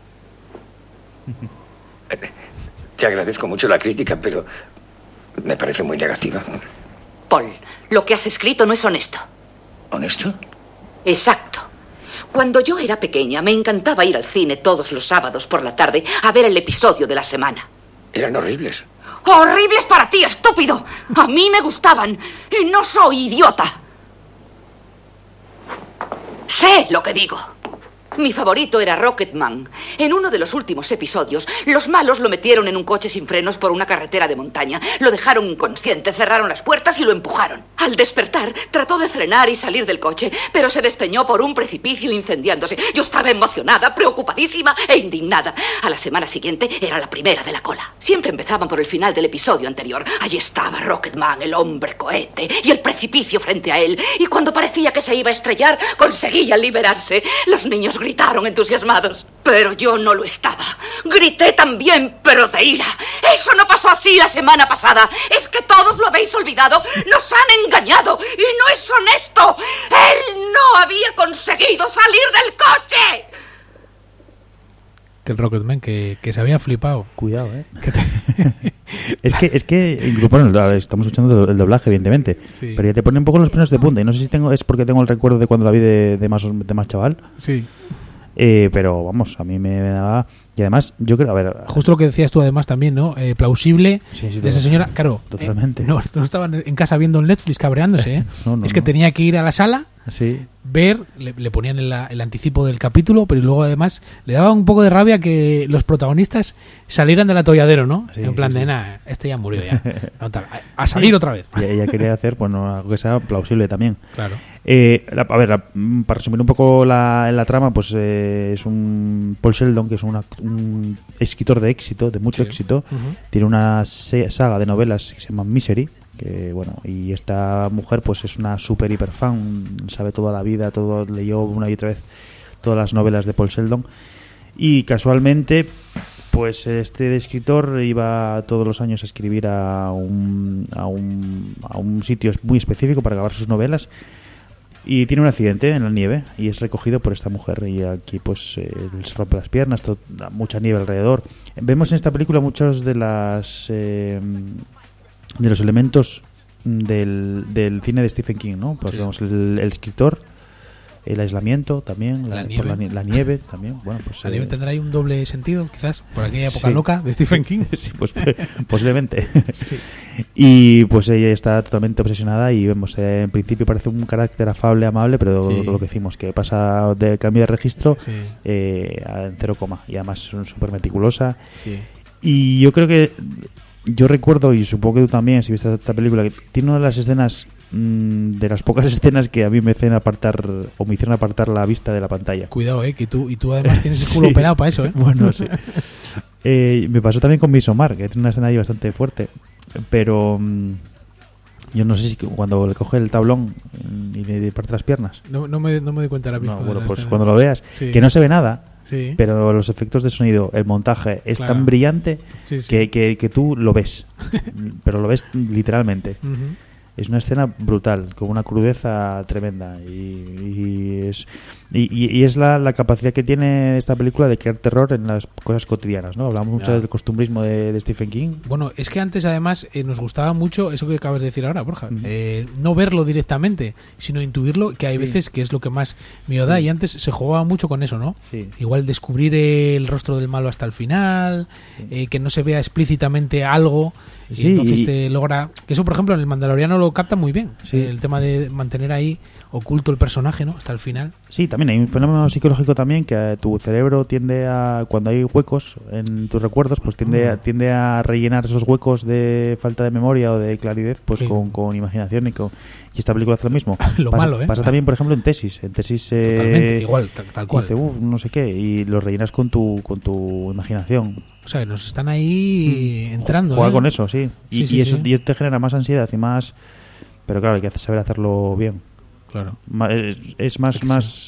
Te agradezco mucho la crítica, pero me parece muy negativa. Paul, lo que has escrito no es honesto. ¿Honesto? Exacto. Cuando yo era pequeña me encantaba ir al cine todos los sábados por la tarde a ver el episodio de la semana. Eran horribles. ¡Horribles para ti, estúpido! A mí me gustaban y no soy idiota. Sé lo que digo. Mi favorito era Rocketman. En uno de los últimos episodios, los malos lo metieron en un coche sin frenos por una carretera de montaña. Lo dejaron inconsciente, cerraron las puertas y lo empujaron. Al despertar, trató de frenar y salir del coche, pero se despeñó por un precipicio incendiándose. Yo estaba emocionada, preocupadísima e indignada. A la semana siguiente era la primera de la cola. Siempre empezaban por el final del episodio anterior. Allí estaba Rocketman, el hombre cohete, y el precipicio frente a él. Y cuando parecía que se iba a estrellar, conseguía liberarse. Los niños gritaron entusiasmados, pero yo no lo estaba. Grité también, pero de ira. Eso no pasó así la semana pasada. Es que todos lo habéis olvidado. Nos han engañado y no es honesto. Él no había conseguido salir del coche. que el Rocketman, que se había flipado. Cuidado, es que bueno, estamos escuchando el doblaje, evidentemente, sí. Pero ya te pone un poco los pelos de punta. Y no sé si es porque tengo el recuerdo de cuando la vi de más chaval. Sí. Pero vamos, a mí me daba. Y además, yo creo, a ver. Justo lo que decías tú, además, también, ¿no? Plausible de esa señora. Claro. Totalmente. No estaban en casa viendo el Netflix cabreándose, No, es que tenía que ir a la sala. Sí. Ver, le ponían el anticipo del capítulo, pero luego además le daba un poco de rabia que los protagonistas salieran del atolladero, ¿no? Sí, en plan de, nada, este ya murió ya. A salir otra vez. Y ella quería hacer, bueno, algo que sea plausible también. Claro. A ver, para resumir un poco la trama, pues es un Paul Sheldon, que es un escritor de éxito, de mucho éxito. Uh-huh. Tiene una saga de novelas que se llama Misery, que bueno, y esta mujer pues es una super hiper fan, sabe toda la vida, leyó una y otra vez todas las novelas de Paul Sheldon, y casualmente pues este escritor iba todos los años a escribir a un sitio muy específico para acabar sus novelas, y tiene un accidente en la nieve y es recogido por esta mujer, y aquí pues se rompe las piernas, mucha nieve alrededor. Vemos en esta película muchos de los elementos del cine de Stephen King, ¿no? Pues vemos el escritor, el aislamiento también, la nieve también. Bueno, pues la nieve tendrá ahí un doble sentido, quizás, por aquella época loca de Stephen King. Sí, pues posiblemente. Sí. Y pues ella está totalmente obsesionada y vemos, en principio parece un carácter afable, amable, pero lo que decimos, que pasa de cambio de registro en 0, y además es súper meticulosa. Sí. Y yo creo que yo recuerdo, y supongo que tú también, si viste esta película, que tiene una de las escenas, de las pocas escenas que a mí me hicieron apartar la vista de la pantalla. Cuidado, que tú además tienes el culo pelado para eso, Bueno, sí. Me pasó también con Midsommar, que tiene una escena ahí bastante fuerte, pero yo no sé si cuando le coge el tablón y le parte las piernas. No me doy cuenta ahora mismo. No, bueno, pues cuando lo veas, que no se ve nada. Sí. Pero los efectos de sonido, el montaje es tan brillante que tú lo ves, pero lo ves literalmente. Uh-huh. Es una escena brutal, con una crudeza tremenda, y es la capacidad que tiene esta película de crear terror en las cosas cotidianas, ¿no? Hablamos mucho del costumbrismo de Stephen King. Bueno, es que antes además nos gustaba mucho eso que acabas de decir ahora, Borja, no verlo directamente, sino intuirlo, que hay veces que es lo que más miedo da, y antes se jugaba mucho con eso, ¿no? Sí. Igual descubrir el rostro del malo hasta el final, que no se vea explícitamente algo. Y entonces te logra, que eso por ejemplo en el Mandaloriano lo capta muy bien, el tema de mantener ahí oculto el personaje, ¿no? Hasta el final. Sí, también hay un fenómeno psicológico también, que tu cerebro tiende a, cuando hay huecos en tus recuerdos, pues tiende a rellenar esos huecos de falta de memoria o de claridad, pues con imaginación, y esta película hace lo mismo. Pasa también, por ejemplo, en Tesis. Totalmente, igual, tal cual. Dice, no sé qué, y lo rellenas con tu imaginación. O sea, nos están ahí entrando. Juega con eso, sí. Y eso te genera más ansiedad y más. Pero claro, hay que saber hacerlo bien. Claro. Es más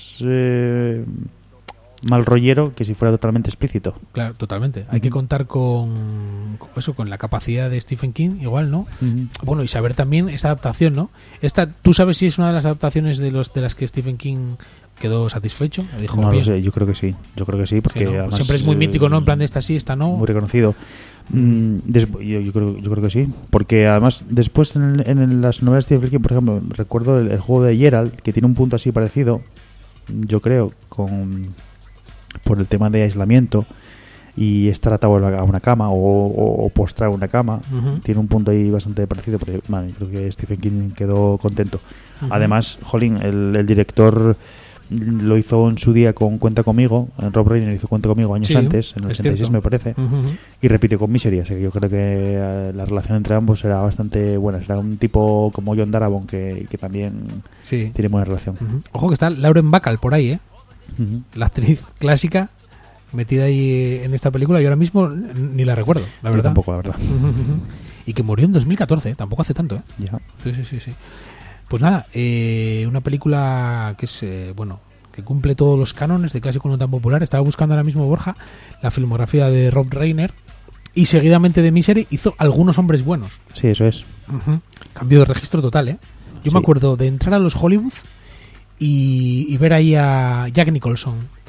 mal rollero que si fuera totalmente explícito. Claro, totalmente. Hay que contar con la capacidad de Stephen King, igual, ¿no? Bueno, y saber también esta adaptación, ¿no? ¿Tú sabes si es una de las adaptaciones de las que Stephen King quedó satisfecho? Dijo, no lo sé, yo creo que sí, porque ¿no? además, siempre es muy mítico, ¿no? En plan de esta sí, esta no. Muy reconocido. Yo creo que sí, porque además después en las novelas de Stephen King, por ejemplo, recuerdo el juego de Geralt, que tiene un punto así parecido, yo creo, por el tema de aislamiento y estar atado a una cama o postrado a una cama. Tiene un punto ahí bastante parecido, pero creo que Stephen King quedó contento. Además, el director lo hizo en su día con Cuenta Conmigo. Rob Reiner hizo Cuenta Conmigo años antes, en el 86 me parece, y repitió con Misery, así que yo creo que la relación entre ambos era bastante buena. Era un tipo como John Darabont que también tiene buena relación. Ojo que está Lauren Bacall por ahí, la actriz clásica metida ahí en esta película, y ahora mismo ni la recuerdo, la verdad. Yo tampoco, la verdad. Y que murió en 2014, tampoco hace tanto, Ya. Sí. Pues nada, una película que es, que cumple todos los cánones de clásico no tan popular. Estaba buscando ahora mismo, Borja, la filmografía de Rob Reiner, y seguidamente de Misery hizo Algunos hombres buenos. Sí, eso es. Cambio de registro total, Yo me acuerdo de entrar a los Hollywood y ver ahí a Jack Nicholson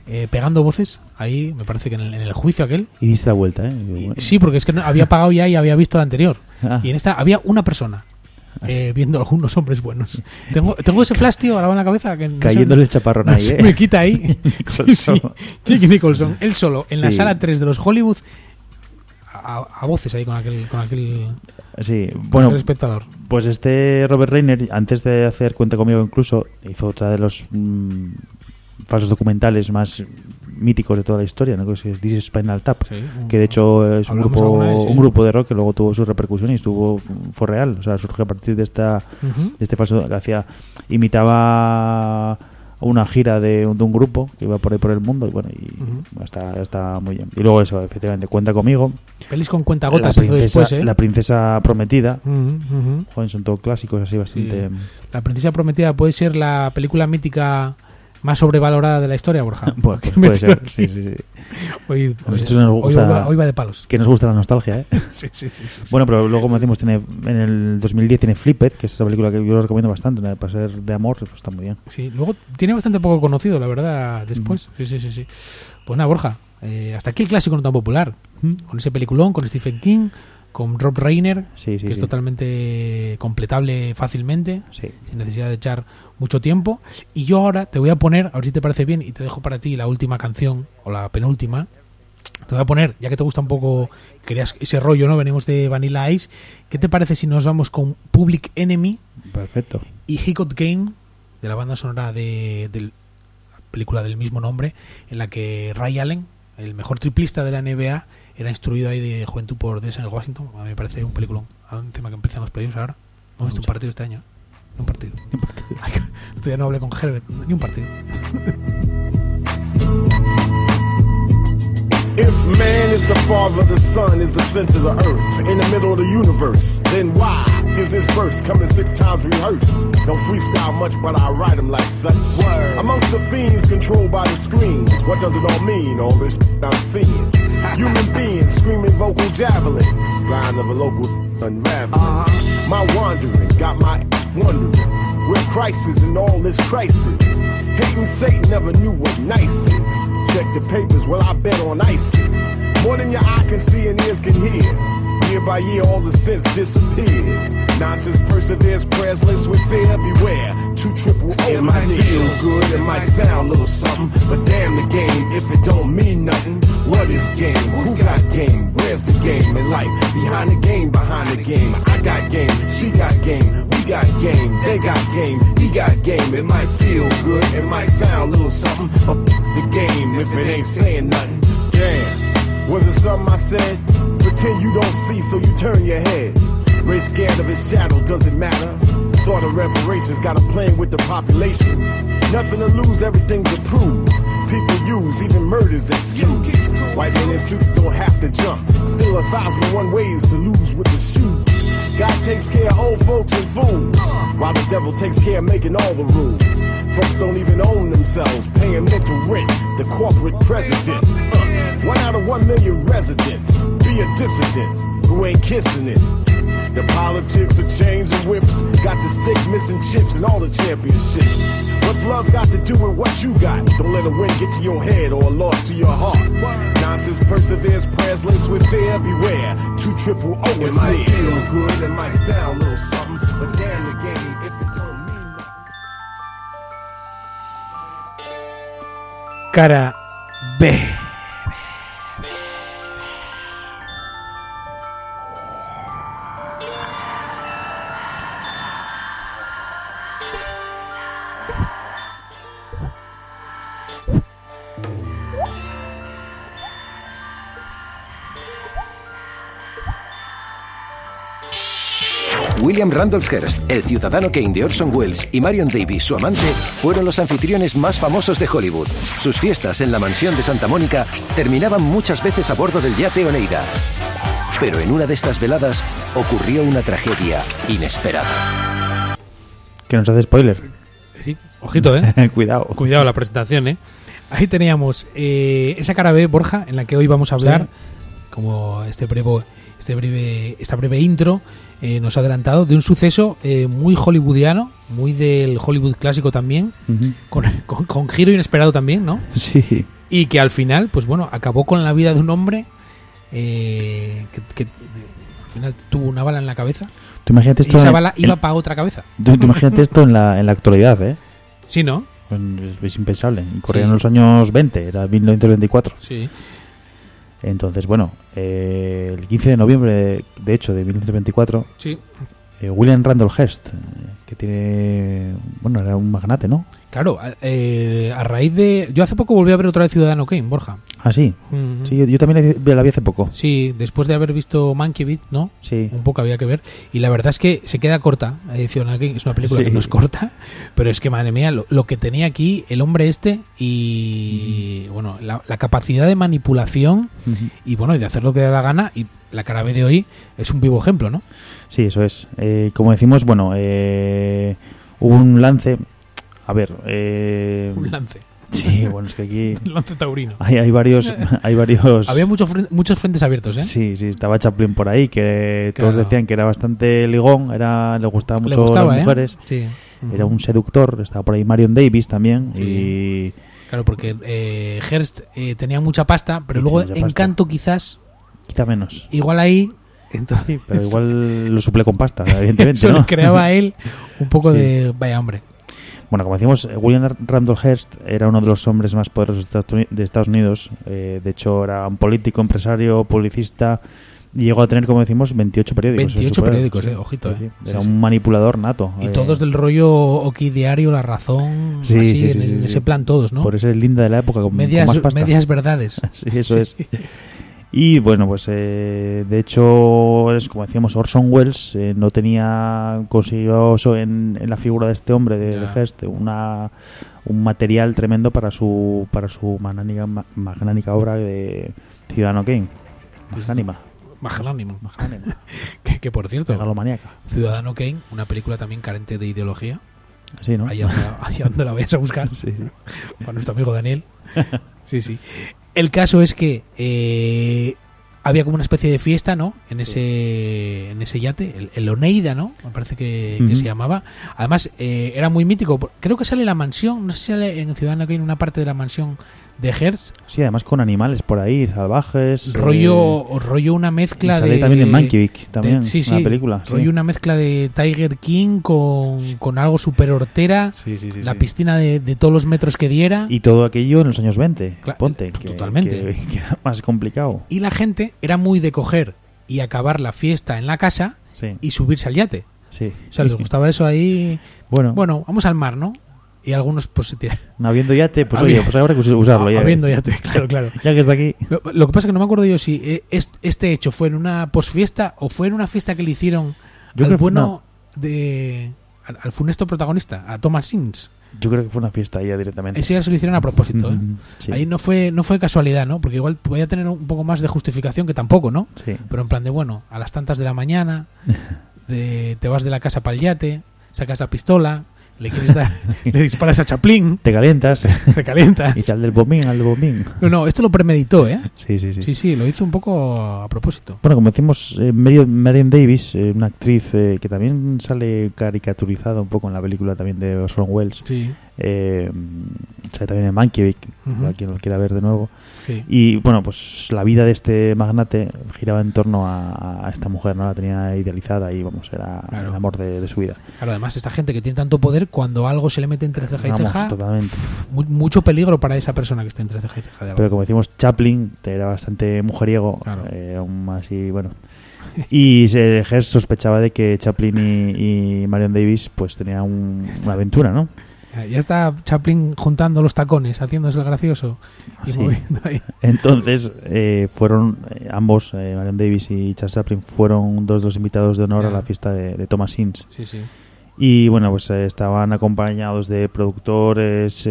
pegando voces ahí, me parece que en el juicio aquel. Y diste la vuelta, ¿eh? Bueno. Sí, porque es que había pagado ya y había visto la anterior. Y en esta había una persona viendo algunos hombres buenos. Tengo ese flash, tío, ahora en la cabeza. Que no cayéndole el chaparrón ahí, me quita ahí. Sí. Jake Nicholson, él solo, en la sala 3 de los Hollywood, a voces ahí con aquel sí, bueno, espectador. Pues Robert Reiner, antes de hacer Cuenta conmigo, incluso hizo otra de los falsos documentales más míticos de toda la historia, ¿no? Que es This is Spinal Tap, sí, que de hecho es un grupo de rock que luego tuvo su repercusión y fue real, o sea, surge a partir de de este falso que imitaba una gira de un grupo que iba por ahí por el mundo y bueno, está muy bien. Y luego eso, efectivamente, Cuenta conmigo. Pelis con cuentagotas después, La princesa prometida. Joder, son todos clásicos así bastante. Sí. La princesa prometida puede ser la película mítica más sobrevalorada de la historia, Borja. Pues puede ser, sí. Hoy va de palos. Que nos gusta la nostalgia, ¿eh? Sí. Bueno, pero luego, como decimos, en el 2010 tiene Flipped, que es esa película que yo lo recomiendo bastante, para ser de amor, pues está muy bien. Sí, luego tiene bastante poco conocido, la verdad, después. Sí. Pues nada, Borja, hasta aquí el clásico no tan popular. Con ese peliculón, con Stephen King, con Rob Reiner, que es totalmente completable fácilmente, sin necesidad de echar mucho tiempo. Y yo ahora te voy a poner, a ver si te parece bien, y te dejo para ti la última canción, o la penúltima. Te voy a poner, ya que te gusta un poco, querías ese rollo, ¿no? Venimos de Vanilla Ice. ¿Qué te parece si nos vamos con Public Enemy? Perfecto. Y He Got Game, de la banda sonora de la película del mismo nombre, en la que Ray Allen, el mejor triplista de la NBA, era instruido ahí de juventud por Denzel Washington. A mí me parece un peliculón. Un tema que empiezan los playoffs ahora. No he visto un partido este año. Ni un partido. Esto ya no hablé con Herbert. Ni un partido. If man is the father, the son is the center of the earth, in the middle of the universe, then why is this verse coming 6 times rehearsed? Don't freestyle much, but I write them like such. Word. Amongst the fiends controlled by the screens, what does it all mean, all this I'm seeing? Human beings screaming vocal javelins, sign of a local unraveling. My wandering got my wondering, where Christ is in all this crisis. Hating Satan never knew what nice is. Check the papers, well I bet on ISIS. More than your eye can see and ears can hear. Year by year all the sense disappears. Nonsense perseveres, prayers lives with fear. Beware, 2 triple O. It might feel good, it might sound a little something, but damn the game if it don't mean nothing. What is game? Who got game? Where's the game in life? Behind the game, behind the game. I got game, she got game, we got game, they got game, he got game. It might feel good, it might sound a little something, but the game if it ain't saying nothing. Damn, was it something I said? Pretend you don't see, so you turn your head. Race scared of his shadow, does it matter? Thought of reparations, got him playing with the population. Nothing to lose, everything's approved. People use, even murders excuse. White men in suits don't have to jump. Still 1,001 ways to lose with the shoes. God takes care of old folks and fools, while the devil takes care of making all the rules. Folks don't even own themselves, paying mental rent, the corporate presidents. 1 out of 1 million residents. Be a dissident who ain't kissing it. The politics of chains and whips got the sick missing chips and all the championships. What's love got to do with what you got? Don't let a win get to your head or a loss to your heart. Nonsense perseveres, prayers laced with fear. Beware, 2 triple O is near. It might feel good, it might sound a little something, but damn the game if it don't mean nothing. Cara B. William Randolph Hearst, el ciudadano Kane de Orson Welles, y Marion Davies, su amante, fueron los anfitriones más famosos de Hollywood. Sus fiestas en la mansión de Santa Mónica terminaban muchas veces a bordo del yate Oneida. Pero en una de estas veladas ocurrió una tragedia inesperada. Que nos hace spoiler. Sí, ojito, Cuidado. Cuidado la presentación, Ahí teníamos esa cara B, Borja, en la que hoy vamos a hablar, como esta breve intro nos ha adelantado, de un suceso muy hollywoodiano, muy del Hollywood clásico también, con giro inesperado también, ¿no? Sí. Y que al final, pues bueno, acabó con la vida de un hombre que al final tuvo una bala en la cabeza. Tú imagínate esto, y esa bala iba para otra cabeza. Tú imagínate esto en la actualidad, ¿eh? Sí, ¿no? Es impensable. Corría en los años 20, era 1924. Sí. Entonces, bueno, el 15 de noviembre, de hecho, de 1924, sí. William Randolph Hearst, que tiene... Bueno, era un magnate, ¿no? Claro, a raíz de... Yo hace poco volví a ver otra vez Ciudadano Kane, Borja. Ah, sí. Uh-huh. Sí, yo también la vi hace poco. Sí, después de haber visto Mankiewicz, ¿no? Sí. Un poco había que ver. Y la verdad es que se queda corta. Ciudadano Kane es una película que no es corta, pero es que, madre mía, lo que tenía aquí el hombre este y, bueno, la capacidad de manipulación y, bueno, y de hacer lo que da la gana, y la cara B de hoy es un vivo ejemplo, ¿no? Sí, eso es. Como decimos, bueno, hubo un lance... A ver, un lance. Sí, bueno, es que aquí... Un lance taurino. Hay varios... Había muchos frentes abiertos, ¿eh? Sí, estaba Chaplin por ahí, que todos decían que era bastante ligón, le gustaba mucho a las mujeres. Sí. Era un seductor, estaba por ahí Marion Davies también. Sí. Y... Claro, porque Hearst tenía mucha pasta, pero luego Encanto quizás menos. Igual ahí... Entonces, sí, pero igual lo suple con pasta, evidentemente. Eso, ¿no? Creaba a él un poco de... Vaya hombre. Bueno, como decimos, William Randolph Hearst era uno de los hombres más poderosos de Estados Unidos. De hecho, era un político, empresario, publicista, y llegó a tener, como decimos, 28 periódicos. 28 periódicos, ojito. Sí. Era un manipulador nato. Y todos del rollo Oki Diario, La Razón, en ese plan todos, ¿no? Por eso es linda de la época, con más pasta. Medias verdades. Sí, eso es. Y bueno, pues de hecho, es como decíamos, Orson Welles consiguió en la figura de este hombre, de Hearst, un material tremendo para su magnánica obra de Ciudadano Kane. Magnánimo. que por cierto, megalomaníaca. Ciudadano Kane, una película también carente de ideología. Sí, ¿no? Allá donde la vayas a buscar. Sí. Con nuestro amigo Daniel. Sí. El caso es que había como una especie de fiesta, ¿no? En ese yate, el Oneida, ¿no? Me parece que se llamaba. Además, era muy mítico. Creo que sale la mansión, no sé si sale en Ciudadano Kane una parte de la mansión de Hearst. Sí, además con animales por ahí, salvajes. Rollo una mezcla de... Sale también en Mankiewicz, también, una película. Rollo una mezcla de Tiger King con algo súper hortera. La piscina de todos los metros que diera. Y todo aquello en los años 20, ponte. Totalmente. Que era más complicado. Y la gente era muy de coger y acabar la fiesta en la casa y subirse al yate. Sí. O sea, les gustaba eso ahí. Bueno, vamos al mar, ¿no? Y algunos pues se tiran. Habiendo yate, pues oye, pues habrá que usarlo ya. Habiendo yate, claro. Ya que está aquí. Lo que pasa es que no me acuerdo yo si este hecho fue en una posfiesta o fue en una fiesta que le hicieron al funesto protagonista, a Thomas Sins. Yo creo que fue una fiesta ya directamente. Eso ya se lo hicieron a propósito, ¿eh? Sí. Ahí no fue casualidad, ¿no? Porque igual podía tener un poco más de justificación que tampoco, ¿no? Sí. Pero en plan de, bueno, a las tantas de la mañana, te vas de la casa para el yate, sacas la pistola, le quieres dar, le disparas a Chaplin, te calientas, y al del bombín. No, esto lo premeditó, ¿eh? Sí, lo hizo un poco a propósito. Bueno, como decimos, Marion Davies, una actriz que también sale caricaturizada un poco en la película también de Orson Welles. Sí. Sale también en Mankiewicz, para quien lo quiera ver de nuevo. Sí. Y bueno, pues la vida de este magnate giraba en torno a esta mujer, ¿no? La tenía idealizada y vamos, era el amor de su vida. Claro, además esta gente que tiene tanto poder, cuando algo se le mete entre ceja y ceja, totalmente. Mucho peligro para esa persona que esté entre ceja y ceja. Pero como decimos, Chaplin era bastante mujeriego, aún así, bueno. Y Hearst sospechaba de que Chaplin y Marion Davies pues tenían una aventura, ¿no? Ya está Chaplin juntando los tacones, haciéndose el gracioso y moviendo ahí. Entonces fueron ambos, Marion Davies y Charles Chaplin, fueron dos de los invitados de honor a la fiesta de Thomas Sins. Sí. Y bueno, pues estaban acompañados de productores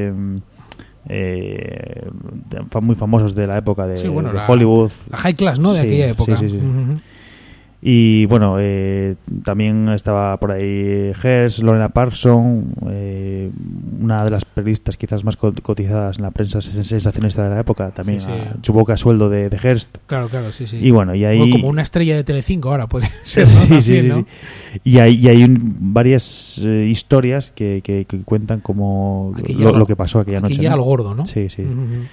muy famosos de la época de Hollywood. La high class, ¿no? De aquella época. Sí. Y bueno, también estaba por ahí Hearst, Lorena Parson, una de las periodistas quizás más cotizadas en la prensa sensacionista de la época, también su boca a sueldo de Hearst. Claro, sí. Y bueno, y ahí... como una estrella de Telecinco ahora puede ser, ¿no? Sí. Y hay varias historias que cuentan como lo que pasó aquella noche. Aquí llega el gordo, ¿no? Sí.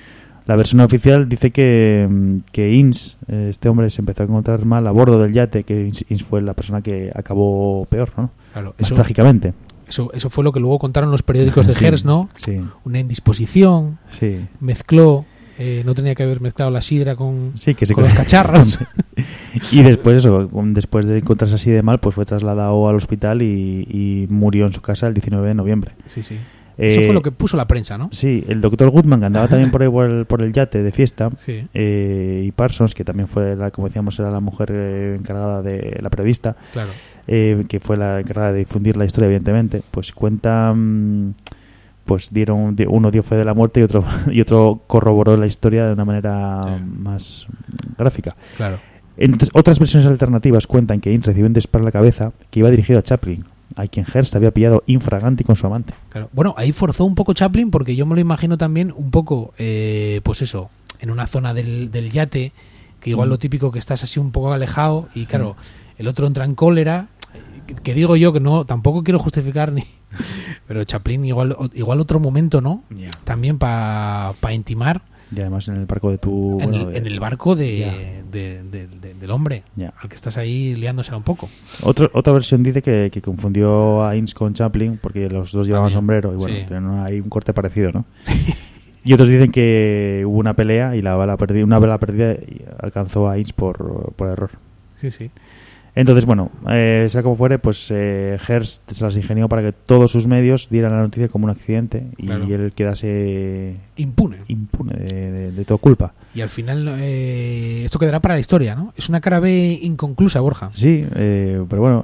La versión oficial dice que Ince, este hombre, se empezó a encontrar mal a bordo del yate, que Ince fue la persona que acabó peor, ¿no? Claro, más trágicamente. Eso fue lo que luego contaron los periódicos de Hearst, ¿no? Sí. Una indisposición, sí. Mezcló, no tenía que haber mezclado la sidra con los cacharros. Y después después de encontrarse así de mal, pues fue trasladado al hospital y murió en su casa el 19 de noviembre. Sí. Eso fue lo que puso la prensa, ¿no? Sí, el doctor Goodman, que andaba también por ahí por el yate de fiesta, sí. Y Parsons, que también fue, como decíamos, era la mujer encargada de la periodista, claro. Que fue la encargada de difundir la historia, evidentemente, pues cuentan, pues uno dio fe de la muerte y otro corroboró la historia de una manera más gráfica. Claro. Entonces, otras versiones alternativas cuentan que Ince recibió un disparo en la cabeza que iba dirigido a Chaplin, a quien Hearst había pillado infraganti con su amante. Claro. Bueno, ahí forzó un poco Chaplin, porque yo me lo imagino también un poco, pues eso, en una zona del yate, que igual lo típico que estás así un poco alejado y claro, el otro entra en cólera, que digo yo que no, tampoco quiero justificar ni... Pero Chaplin igual otro momento, ¿no? Yeah. También para intimar. Y además en el barco de tu... En el barco del hombre, al que estás ahí liándosela un poco. Otra versión dice que confundió a Ince con Chaplin porque los dos llevaban sombrero y bueno, hay un corte parecido, ¿no? Sí. Y otros dicen que hubo una pelea y una bala perdida alcanzó a Ince por error. Sí. Entonces, bueno, sea como fuere, pues Hearst se las ingenió para que todos sus medios dieran la noticia como un accidente y él quedase impune de toda culpa. Y al final esto quedará para la historia, ¿no? Es una cara B inconclusa, Borja. Sí, pero bueno,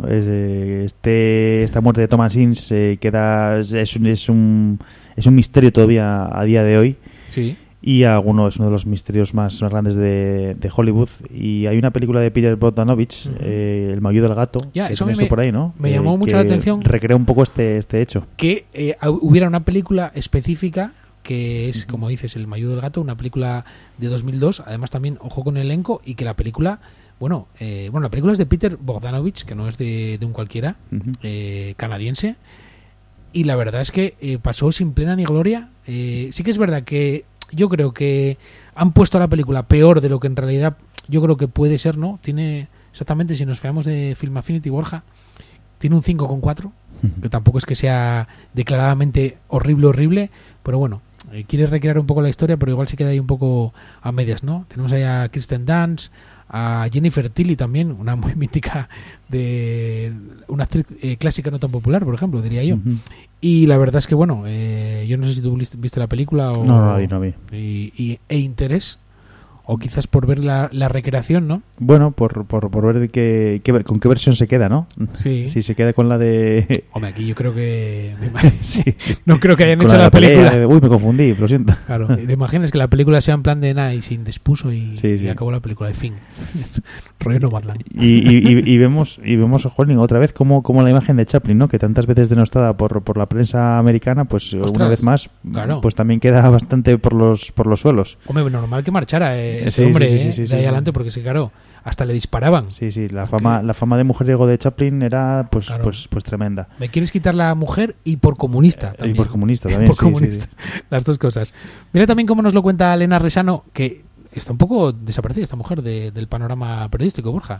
esta muerte de Thomas Ince es un misterio todavía a día de hoy. Sí. Y es uno de los misterios más grandes de Hollywood. Y hay una película de Peter Bogdanovich, El maullido del gato, que eso eso por ahí, ¿no? Me llamó mucho la atención. Recrea un poco este hecho. Que hubiera una película específica que es, como dices, El maullido del gato, una película de 2002. Además también, ojo con el elenco, y que la película... Bueno, la película es de Peter Bogdanovich, que no es de un cualquiera, canadiense. Y la verdad es que pasó sin pena ni gloria. Sí que es verdad que yo creo que han puesto a la película peor de lo que en realidad yo creo que puede ser, ¿no? Tiene, exactamente, si nos fiamos de Film Affinity, Borja, tiene un 5,4, que tampoco es que sea declaradamente horrible, pero bueno, quiere recrear un poco la historia, pero igual se queda ahí un poco a medias, ¿no? Tenemos ahí a Kirsten Dunst, a Jennifer Tilly también, una muy mítica, de una actriz clásica no tan popular, por ejemplo, diría yo. Y la verdad es que, bueno, yo no sé si tú viste la película o no vi. E interés, o quizás por ver la recreación, ¿no? Bueno, por ver con qué versión se queda, ¿no? Sí. Si se queda con la de... Hombre, aquí yo creo que... sí. No creo que hayan con hecho la película. Uy, me confundí, lo siento. Claro, te imaginas que la película sea en plan de nada y se indispuso y acabó la película, de fin. Rollo Nomadland. Y vemos Holling otra vez como la imagen de Chaplin, ¿no? Que tantas veces denostada por la prensa americana, pues una vez más, pues también queda bastante por los suelos. Hombre, normal que marchara ese hombre de ahí adelante, porque claro, hasta le disparaban. Sí, la fama de mujeriego de Chaplin era pues tremenda. Me quieres quitar la mujer y por comunista también. Y por comunista también. Sí. Las dos cosas. Mira también cómo nos lo cuenta Elena Resano, que está un poco desaparecida esta mujer del panorama periodístico, Borja.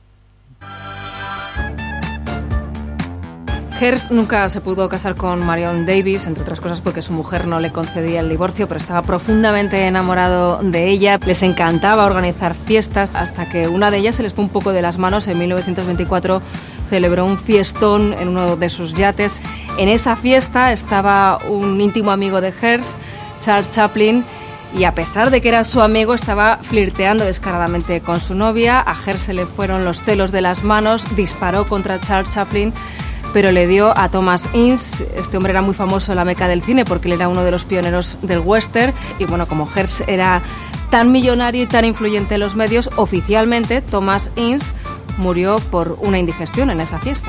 Hearst nunca se pudo casar con Marion Davies, entre otras cosas porque su mujer no le concedía el divorcio, pero estaba profundamente enamorado de ella. Les encantaba organizar fiestas, hasta que una de ellas se les fue un poco de las manos. En 1924 celebró un fiestón en uno de sus yates. En esa fiesta estaba un íntimo amigo de Hearst, Charles Chaplin, y a pesar de que era su amigo, estaba flirteando descaradamente con su novia. A Hearst se le fueron los celos de las manos, disparó contra Charles Chaplin, pero le dio a Thomas Ince. Este hombre era muy famoso en la meca del cine porque él era uno de los pioneros del western. Y bueno, como Hearst era tan millonario y tan influyente en los medios, oficialmente Thomas Ince murió por una indigestión en esa fiesta.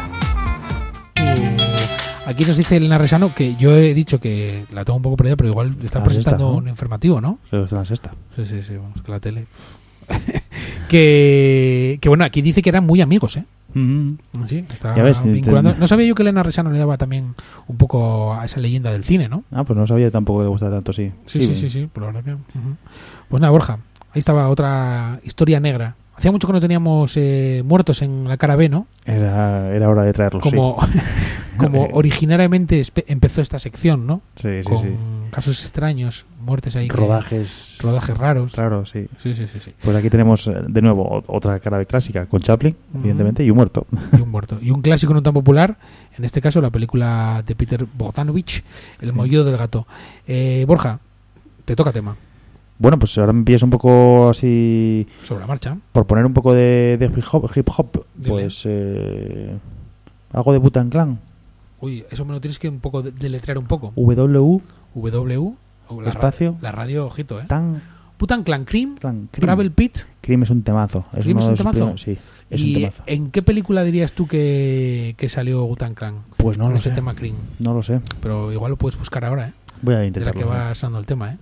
Aquí nos dice Elena Resano, que yo he dicho que la tengo un poco perdida, pero igual está presentando un informativo, ¿no? Creo que está en la sexta. Sí, vamos, que la tele... que bueno, aquí dice que eran muy amigos, ¿eh? Sí, está vinculando. No sabía yo que Elena Resano le daba también un poco a esa leyenda del cine, ¿no? Pues no sabía tampoco que le gustaba tanto, sí. Sí, por la verdad que... Pues nada, Borja, ahí estaba otra historia negra. Hacía mucho que no teníamos muertos en la cara B, ¿no? Era hora de traerlos, como originariamente empezó esta sección, ¿no? Sí. Casos extraños, muertes ahí. Rodajes raros. Raros, sí. Sí. Pues aquí tenemos de nuevo otra cara B clásica, con Chaplin, evidentemente, y un muerto. Y un clásico no tan popular, en este caso la película de Peter Bogdanovich, El Mollido del Gato. Borja, te toca tema. Bueno, pues ahora me pillas un poco así... Sobre la marcha. Por poner un poco de hip hop, pues... algo de Wu-Tang Clan. Uy, eso me lo tienes que un poco deletrear un poco. W. Espacio. La radio, ojito, Tan. Wu-Tang Clan, Cream. Gravel Pit. Cream es un temazo. ¿Cream es un temazo? Sí, es un temazo. ¿En qué película dirías tú que salió Wu-Tang Clan? Pues no lo sé. Ese tema Cream. No lo sé. Pero igual lo puedes buscar ahora, Voy a intentarlo. De la que va sonando el tema,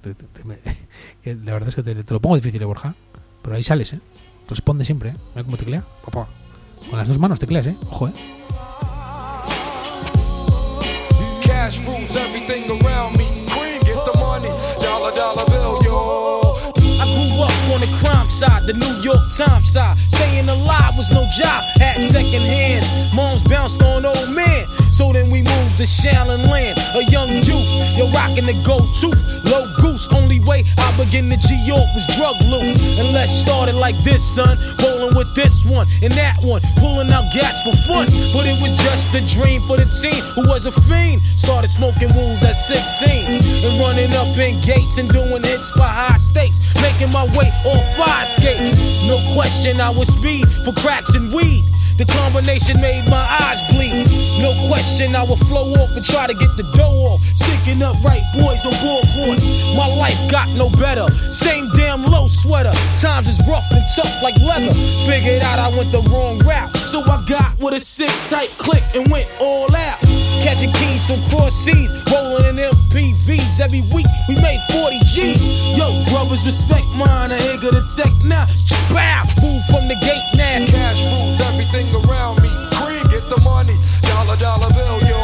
la verdad es que te lo pongo difícil, Borja. Pero ahí sales, Responde siempre, Mira cómo teclea. Papá. Con las dos manos tecleas, Ojo, Cash rules everything around me. Cream, get the money. Dollar bill, yo. I grew up on the crime side, the New York Times side. Staying alive was no job, had second hands. Moms bounced on old men. So then we moved to Shallon Land, a young youth, you're rocking the go-to, low goose. Only way I begin to G-York was drug loot. And let's start it like this, son, rolling with this one and that one, pulling out gats for fun. But it was just a dream for the teen who was a fiend. Started smoking wools at 16 and running up in gates and doing hits for high stakes, making my way on fire skates. No question I was speed for cracks and weed. The combination made my eyes bleed. No question I would flow off and try to get the dough off. Sticking up right boys on board. My life got no better. Same damn low sweater. Times is rough and tough like leather. Figured out I went the wrong route. So I got with a sick tight click and went all out. Catching keys from cross seas, rolling in MPVs. Every week we made 40 G's. Yo, brothers, respect mine. I ain't gonna tech now. Bow, move from the gate now. Cash rules everything around me. Cream, get the money. Dollar bill, yo.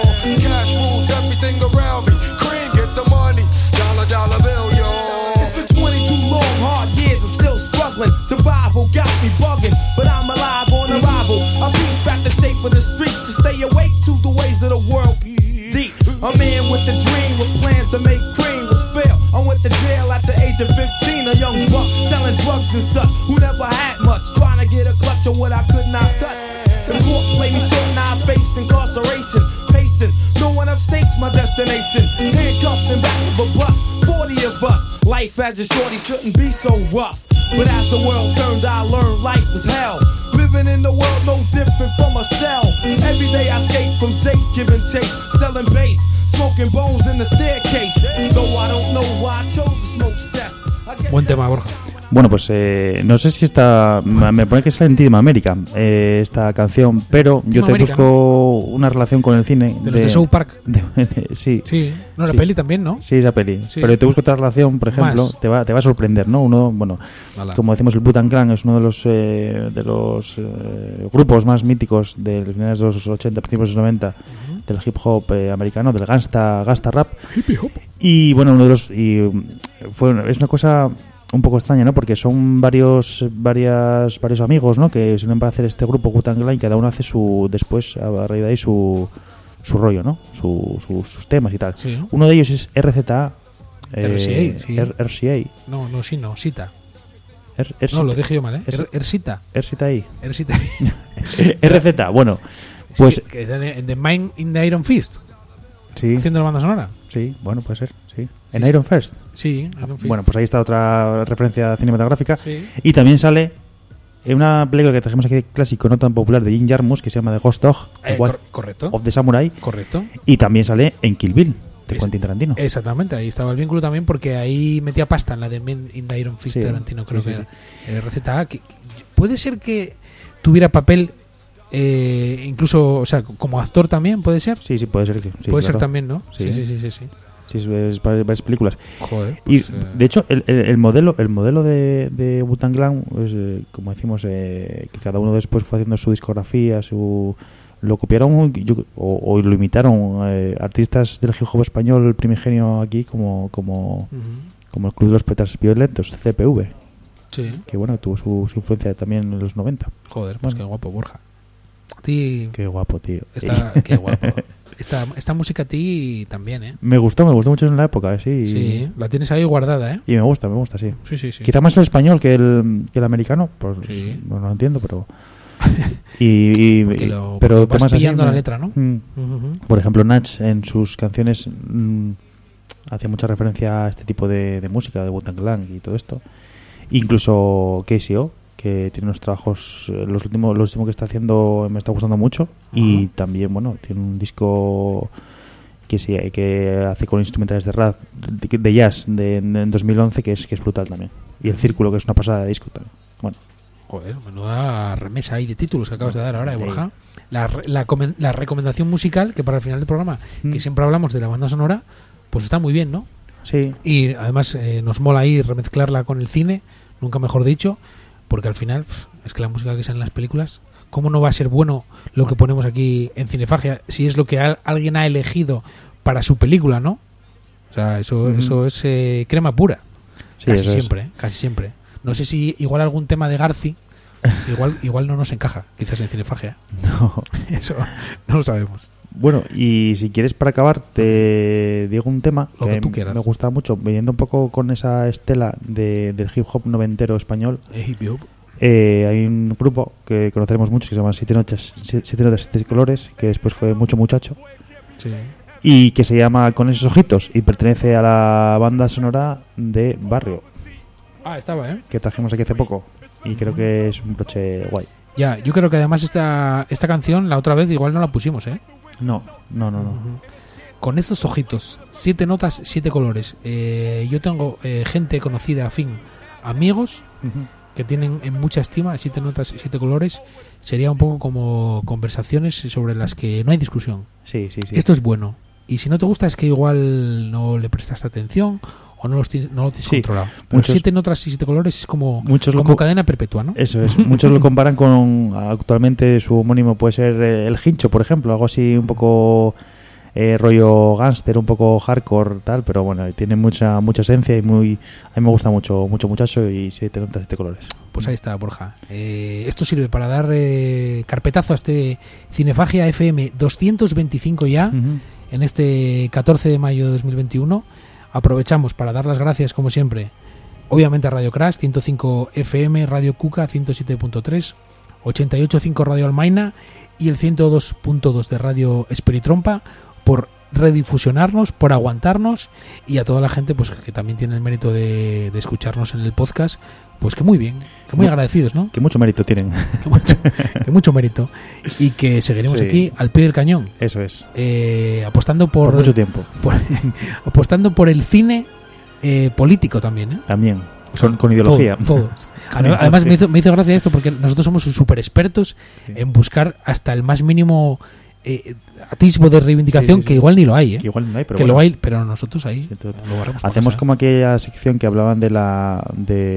Cash rules everything around me. Cream, get the money. Dollar bill, yo. It's been 22 long, hard years. I'm still struggling. Survival got me bugging, but I'm alive on arrival. I peep at the shape of the streets to stay awake to the ways of the world. Deep, a man with a dream with plans to make cream was fail. I went to jail at the age of 15, a young buck selling drugs and such, who never had much, trying to get a clutch on what I could not touch. The court played me short, now I face incarceration. Pacing, no one upstate's my destination. Handcuffed in back of a bus, 40 of us. Life as a shorty shouldn't be so rough. But as the world turned, I learned life was hell. Living in the world no different from a cell. Every day I escape from Jake's, giving chase, selling bass, smoking bones in the staircase. Though I don't know why I chose to smoke cess. Buen tema, Borja. Bueno, pues no sé si está... Me pone que es en Team América esta canción, pero Team yo te América, busco ¿no? Una relación con el cine. De los de South Park. Sí. No, la peli también, ¿no? Sí, esa peli. Sí. Pero yo te busco otra relación, por ejemplo, te va a sorprender, ¿no? Uno, bueno, como decimos, el Wu-Tang Clan es uno de los grupos más míticos de los finales de los 80, principios de los 90, del hip hop americano, del gangsta rap. Hip hop. Y bueno, es una cosa un poco extraña, ¿no? Porque son varios amigos, ¿no? Que se unen para hacer este grupo Wu-Tang Clan y cada uno hace después a raíz de ahí su rollo, ¿no? Sus temas y tal. Sí. Uno de ellos es RZA. RCA, sí. RCA. No, Sita. RCA. No, lo dije yo mal, ¿eh? RCA. RZ, bueno. Pues que en The Mind in the Iron Fist. Sí. Haciendo la banda sonora. Sí, bueno, puede ser, sí. ¿En Iron Fist? Sí, Iron Fist. Bueno, pues ahí está otra referencia cinematográfica. Sí. Y también sale en una película que trajimos aquí, clásico, no tan popular, de Jim Jarmusch, que se llama The Ghost Dog, correcto. of the Samurai. Correcto. Y también sale en Kill Bill, de Quentin Tarantino. Exactamente, ahí estaba el vínculo también, porque ahí metía pasta en la de Men in the Iron Fist, Tarantino, creo que era. RZA, que puede ser que tuviera papel... incluso, o sea, como actor también, ¿puede ser? Sí, puede ser. Sí, puede ser también, ¿no? Sí. Sí. Sí, es varias películas. Joder, pues, y de hecho el modelo de Wu-Tang Clan, pues, como decimos, que cada uno después fue haciendo su discografía, lo copiaron o lo imitaron artistas del hip hop español primigenio aquí, como el Club de los Poetas Violentos, CPV. Sí. Que bueno, tuvo su influencia también en los 90. Joder, pues qué guapo, Borja. A ti... Qué guapo, tío. Qué guapo. Esta música a ti también, ¿eh? Me gustó mucho en la época, sí. Sí, la tienes ahí guardada, ¿eh? Y me gusta, sí. Sí. Quizá más el español que el americano, pues sí. No lo entiendo, pero... pero vas pillando así, la letra, ¿no? Por ejemplo, Nach en sus canciones hacía mucha referencia a este tipo de música, de Wu-Tang Clan y todo esto. Incluso KCO, que tiene unos trabajos, los últimos que está haciendo me está gustando mucho. Y también, bueno, tiene un disco que hace con instrumentales de jazz en 2011 que es brutal también. Y El Círculo, que es una pasada de disco también. Bueno. Joder, menuda remesa ahí de títulos que acabas de dar ahora, Borja. La recomendación musical, que para el final del programa, que siempre hablamos de la banda sonora, pues está muy bien, ¿no? Sí. Y además nos mola ahí remezclarla con el cine, nunca mejor dicho, porque al final es que la música que sale en las películas, ¿cómo no va a ser bueno lo que ponemos aquí en Cinefagia si es lo que alguien ha elegido para su película, ¿no? O sea, eso es crema pura. Sí, casi siempre. No sé si igual algún tema de Garci igual no nos encaja, quizás en Cinefagia. No. Eso no lo sabemos. Bueno, y si quieres para acabar te digo un tema que tú quieras. Me gusta mucho, viniendo un poco con esa estela del hip hop noventero español. Hay un grupo que conoceremos mucho que se llama Siete Notas, Siete Colores, que después fue Mucho Muchacho. Sí. Y que se llama Con Esos Ojitos y pertenece a la banda sonora de Barrio. Estaba, que trajimos aquí hace poco y creo que es un broche guay. Ya, yo creo que además esta canción la otra vez igual no la pusimos, ¿eh? No. Con estos ojitos, 7 notas, 7 colores. Yo tengo gente conocida, amigos que tienen en mucha estima 7 notas, 7 colores. Sería un poco como conversaciones sobre las que no hay discusión. Sí. Esto es bueno. Y si no te gusta es que igual no le prestas atención o no lo tienes controlado. Pero 7 notas y 7 colores es como cadena perpetua, ¿no? Eso es. Muchos lo comparan con... Actualmente su homónimo puede ser El Hincho, por ejemplo. Algo así un poco rollo gángster, un poco hardcore, tal. Pero bueno, tiene mucha esencia y a mí me gusta mucho Muchacho y 7 notas, 7 colores. Pues ahí está, Borja. Esto sirve para dar carpetazo a este Cinefagia FM 225 ya, en este 14 de mayo de 2021. Aprovechamos para dar las gracias, como siempre, obviamente a Radio Crash 105 FM, Radio Cuca 107.3, 88.5 Radio Almaina y el 102.2 de Radio Esperitrompa por redifusionarnos, por aguantarnos, y a toda la gente pues que también tiene el mérito de escucharnos en el podcast, pues que muy bien, que muy agradecidos, ¿no? Que mucho mérito tienen. Que mucho mérito. Y que seguiremos aquí al pie del cañón. Eso es. Apostando por mucho tiempo. Apostando por el cine político también, ¿eh? También. Con ideología. Todo. Además me hizo gracia esto porque nosotros somos súper expertos en buscar hasta el más mínimo atisbo de reivindicación, que igual ni lo hay, ¿eh? Que igual no hay, pero que lo hay, pero nosotros ahí lo hacemos como aquella sección que hablaban de la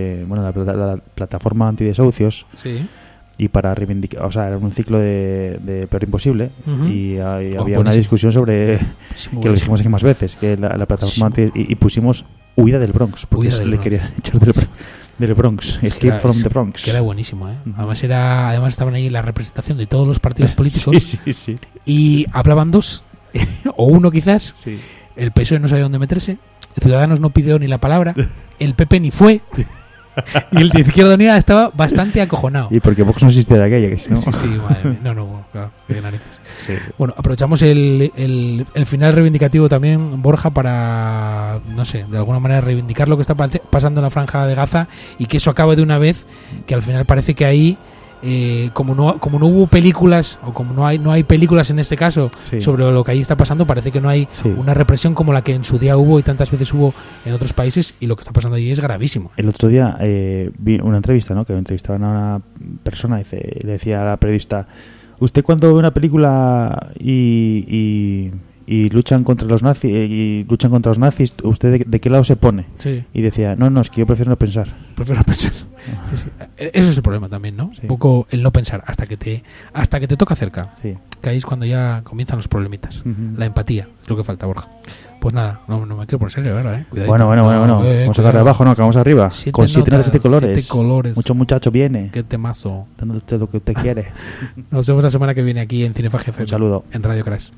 plataforma antidesahucios. Sí. Y para reivindicar, o sea, era un ciclo de Peor Imposible, y había una discusión sobre que lo dijimos aquí más veces, que la plataforma y pusimos Huida del Bronx, porque le querían echar del Bronx, Escape from the Bronx. Que era buenísimo, ¿eh? Además estaban ahí la representación de todos los partidos políticos. Sí. Y hablaban dos, o uno quizás. Sí. El PSOE no sabía dónde meterse, Ciudadanos no pidió ni la palabra, el PP ni fue. Y el de Izquierda Unida estaba bastante acojonado. Y porque Vox no existía de aquella, que si no... Sí, madre mía. No, claro, qué narices. Sí. Bueno, aprovechamos el final reivindicativo también, Borja, para, no sé, de alguna manera reivindicar lo que está pasando en la Franja de Gaza y que eso acabe de una vez, que al final parece que ahí, como no hubo películas, o como no hay películas en este caso sobre lo que ahí está pasando, parece que no hay una represión como la que en su día hubo y tantas veces hubo en otros países, y lo que está pasando allí es gravísimo. El otro día vi una entrevista, ¿no? Que entrevistaban a una persona y le decía a la periodista: usted cuando ve una película y y luchan contra los nazis, ¿usted de qué lado se pone? Sí. Y decía, no, es que yo prefiero no pensar. Sí. Eso es el problema también, ¿no? Sí. Un poco el no pensar hasta que te toca cerca. Sí. Que ahí es cuando ya comienzan los problemitas. La empatía es lo que falta, Borja. Pues nada, no me quiero poner serio, ¿verdad? Cuidadito. Bueno. Vamos a sacar de abajo, ¿no? Que vamos arriba. Con 7 notas, 7 colores. 7 colores. Mucho muchacho viene. Qué temazo. Dándote lo que usted quiere. Nos vemos la semana que viene aquí en Cinefagia FM. Un saludo. En Radio Crash.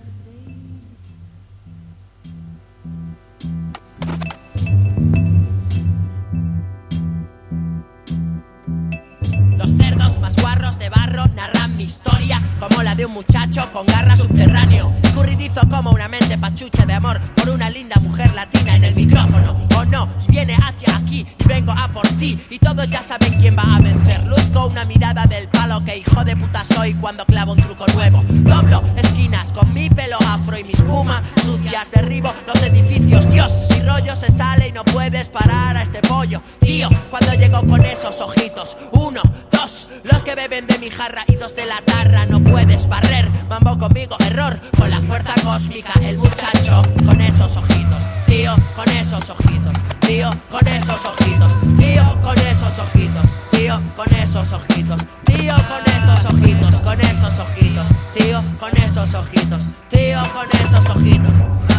Los cerdos más guarros de barro narran mi historia como la de un muchacho con garra subterráneo, escurridizo como una mente pachucha de amor por una linda mujer latina en el micrófono. O no, viene hacia aquí y vengo a por ti y todos ya saben quién va a vencer. Luzco una mirada del palo que hijo de puta soy cuando clavo un truco nuevo. Doblo esquinas con mi pelo afro y mis pumas sucias, derribo los edificios. Dios, mi rollo se sale y no puedes parar a este pollo. Tío, cuando llego con esos ojitos, 1, 2, los que beben de mi jarra y 2 de la tarra, no puedes barrer. Mambo conmigo, error, con la fuerza cósmica, el muchacho con esos ojitos. Tío, con esos ojitos. Tío, con esos ojitos. Tío, con esos ojitos. Tío, con esos ojitos. Tío, con esos ojitos. Con esos ojitos. Tío, con esos ojitos. Tío, con esos ojitos.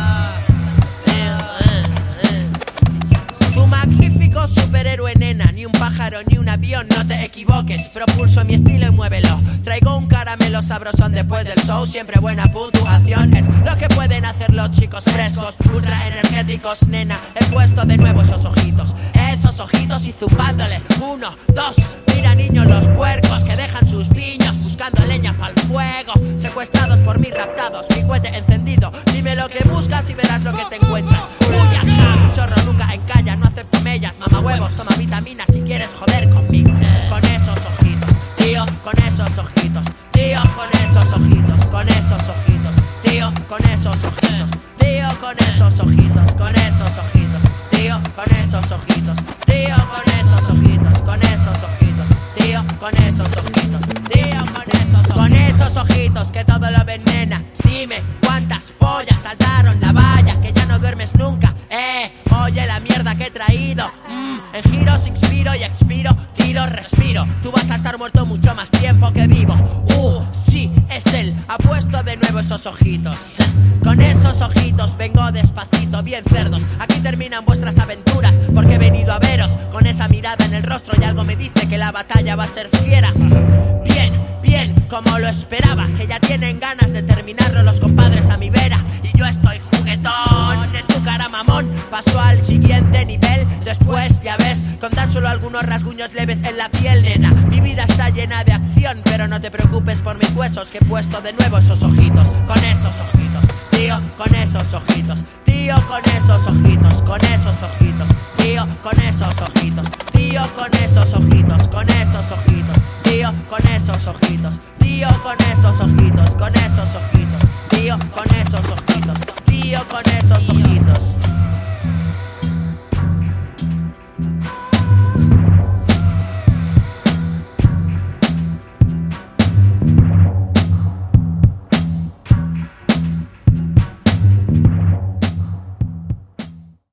Tu magnífico superhéroe, nena, ni un pájaro ni un avión, no te equivoques. Propulso mi estilo y muévelo. Traigo un caramelo sabrosón después del show. Siempre buena puntuación es lo que pueden hacer los chicos frescos, ultra energéticos, nena. He puesto de nuevo esos ojitos y zumbándole. 1, 2, mira niños los puercos que dejan sus piños buscando leña pa'l fuego. Secuestrados por mí, raptados, mi cohete encendido. Dime lo que buscas y verás lo que te encuentras. Uy, acá, mi chorro nunca encalla, no acepto mellas. Mama huevos, toma vitaminas si quieres joder conmigo. Con esos ojitos, tío, con esos ojitos. Tío, con esos ojitos, con esos ojitos. Tío, con esos ojitos. Tío, con esos ojitos, con esos ojitos. Tío, con esos ojitos. Tío, con esos ojitos, con esos ojitos. Tío, con esos ojitos. Tío, con esos ojitos que todo lo venena. Dime cuántas pollas saltaron la valla, que ya no duermes nunca. Oye la mierda que he traído. En giros inspiro y expiro, tiro, respiro. Tú vas a estar muerto mucho más tiempo que vivo. Sí, es él, ha puesto de nuevo esos ojitos. Con esos ojitos vengo despacito, bien cerdos. Aquí terminan vuestras aventuras, porque he venido a veros. Con esa mirada en el rostro y algo me dice que la batalla va a ser fiera. Bien, como lo esperaba, que ya tienen ganas de terminarlo los compadres a mi vera. Y yo estoy juguetón en tu cara, mamón. Paso al siguiente nivel, después ya ves, con tan solo algunos rasguños leves en la piel, nena. Mi vida está llena de acción, pero no te preocupes por mis huesos, que he puesto de nuevo esos ojitos. Con esos ojitos, tío, con esos ojitos. Tío, con esos ojitos, con esos ojitos. Tío, con esos ojitos. Tío, con esos ojitos, con esos ojitos. Tío, con esos ojitos.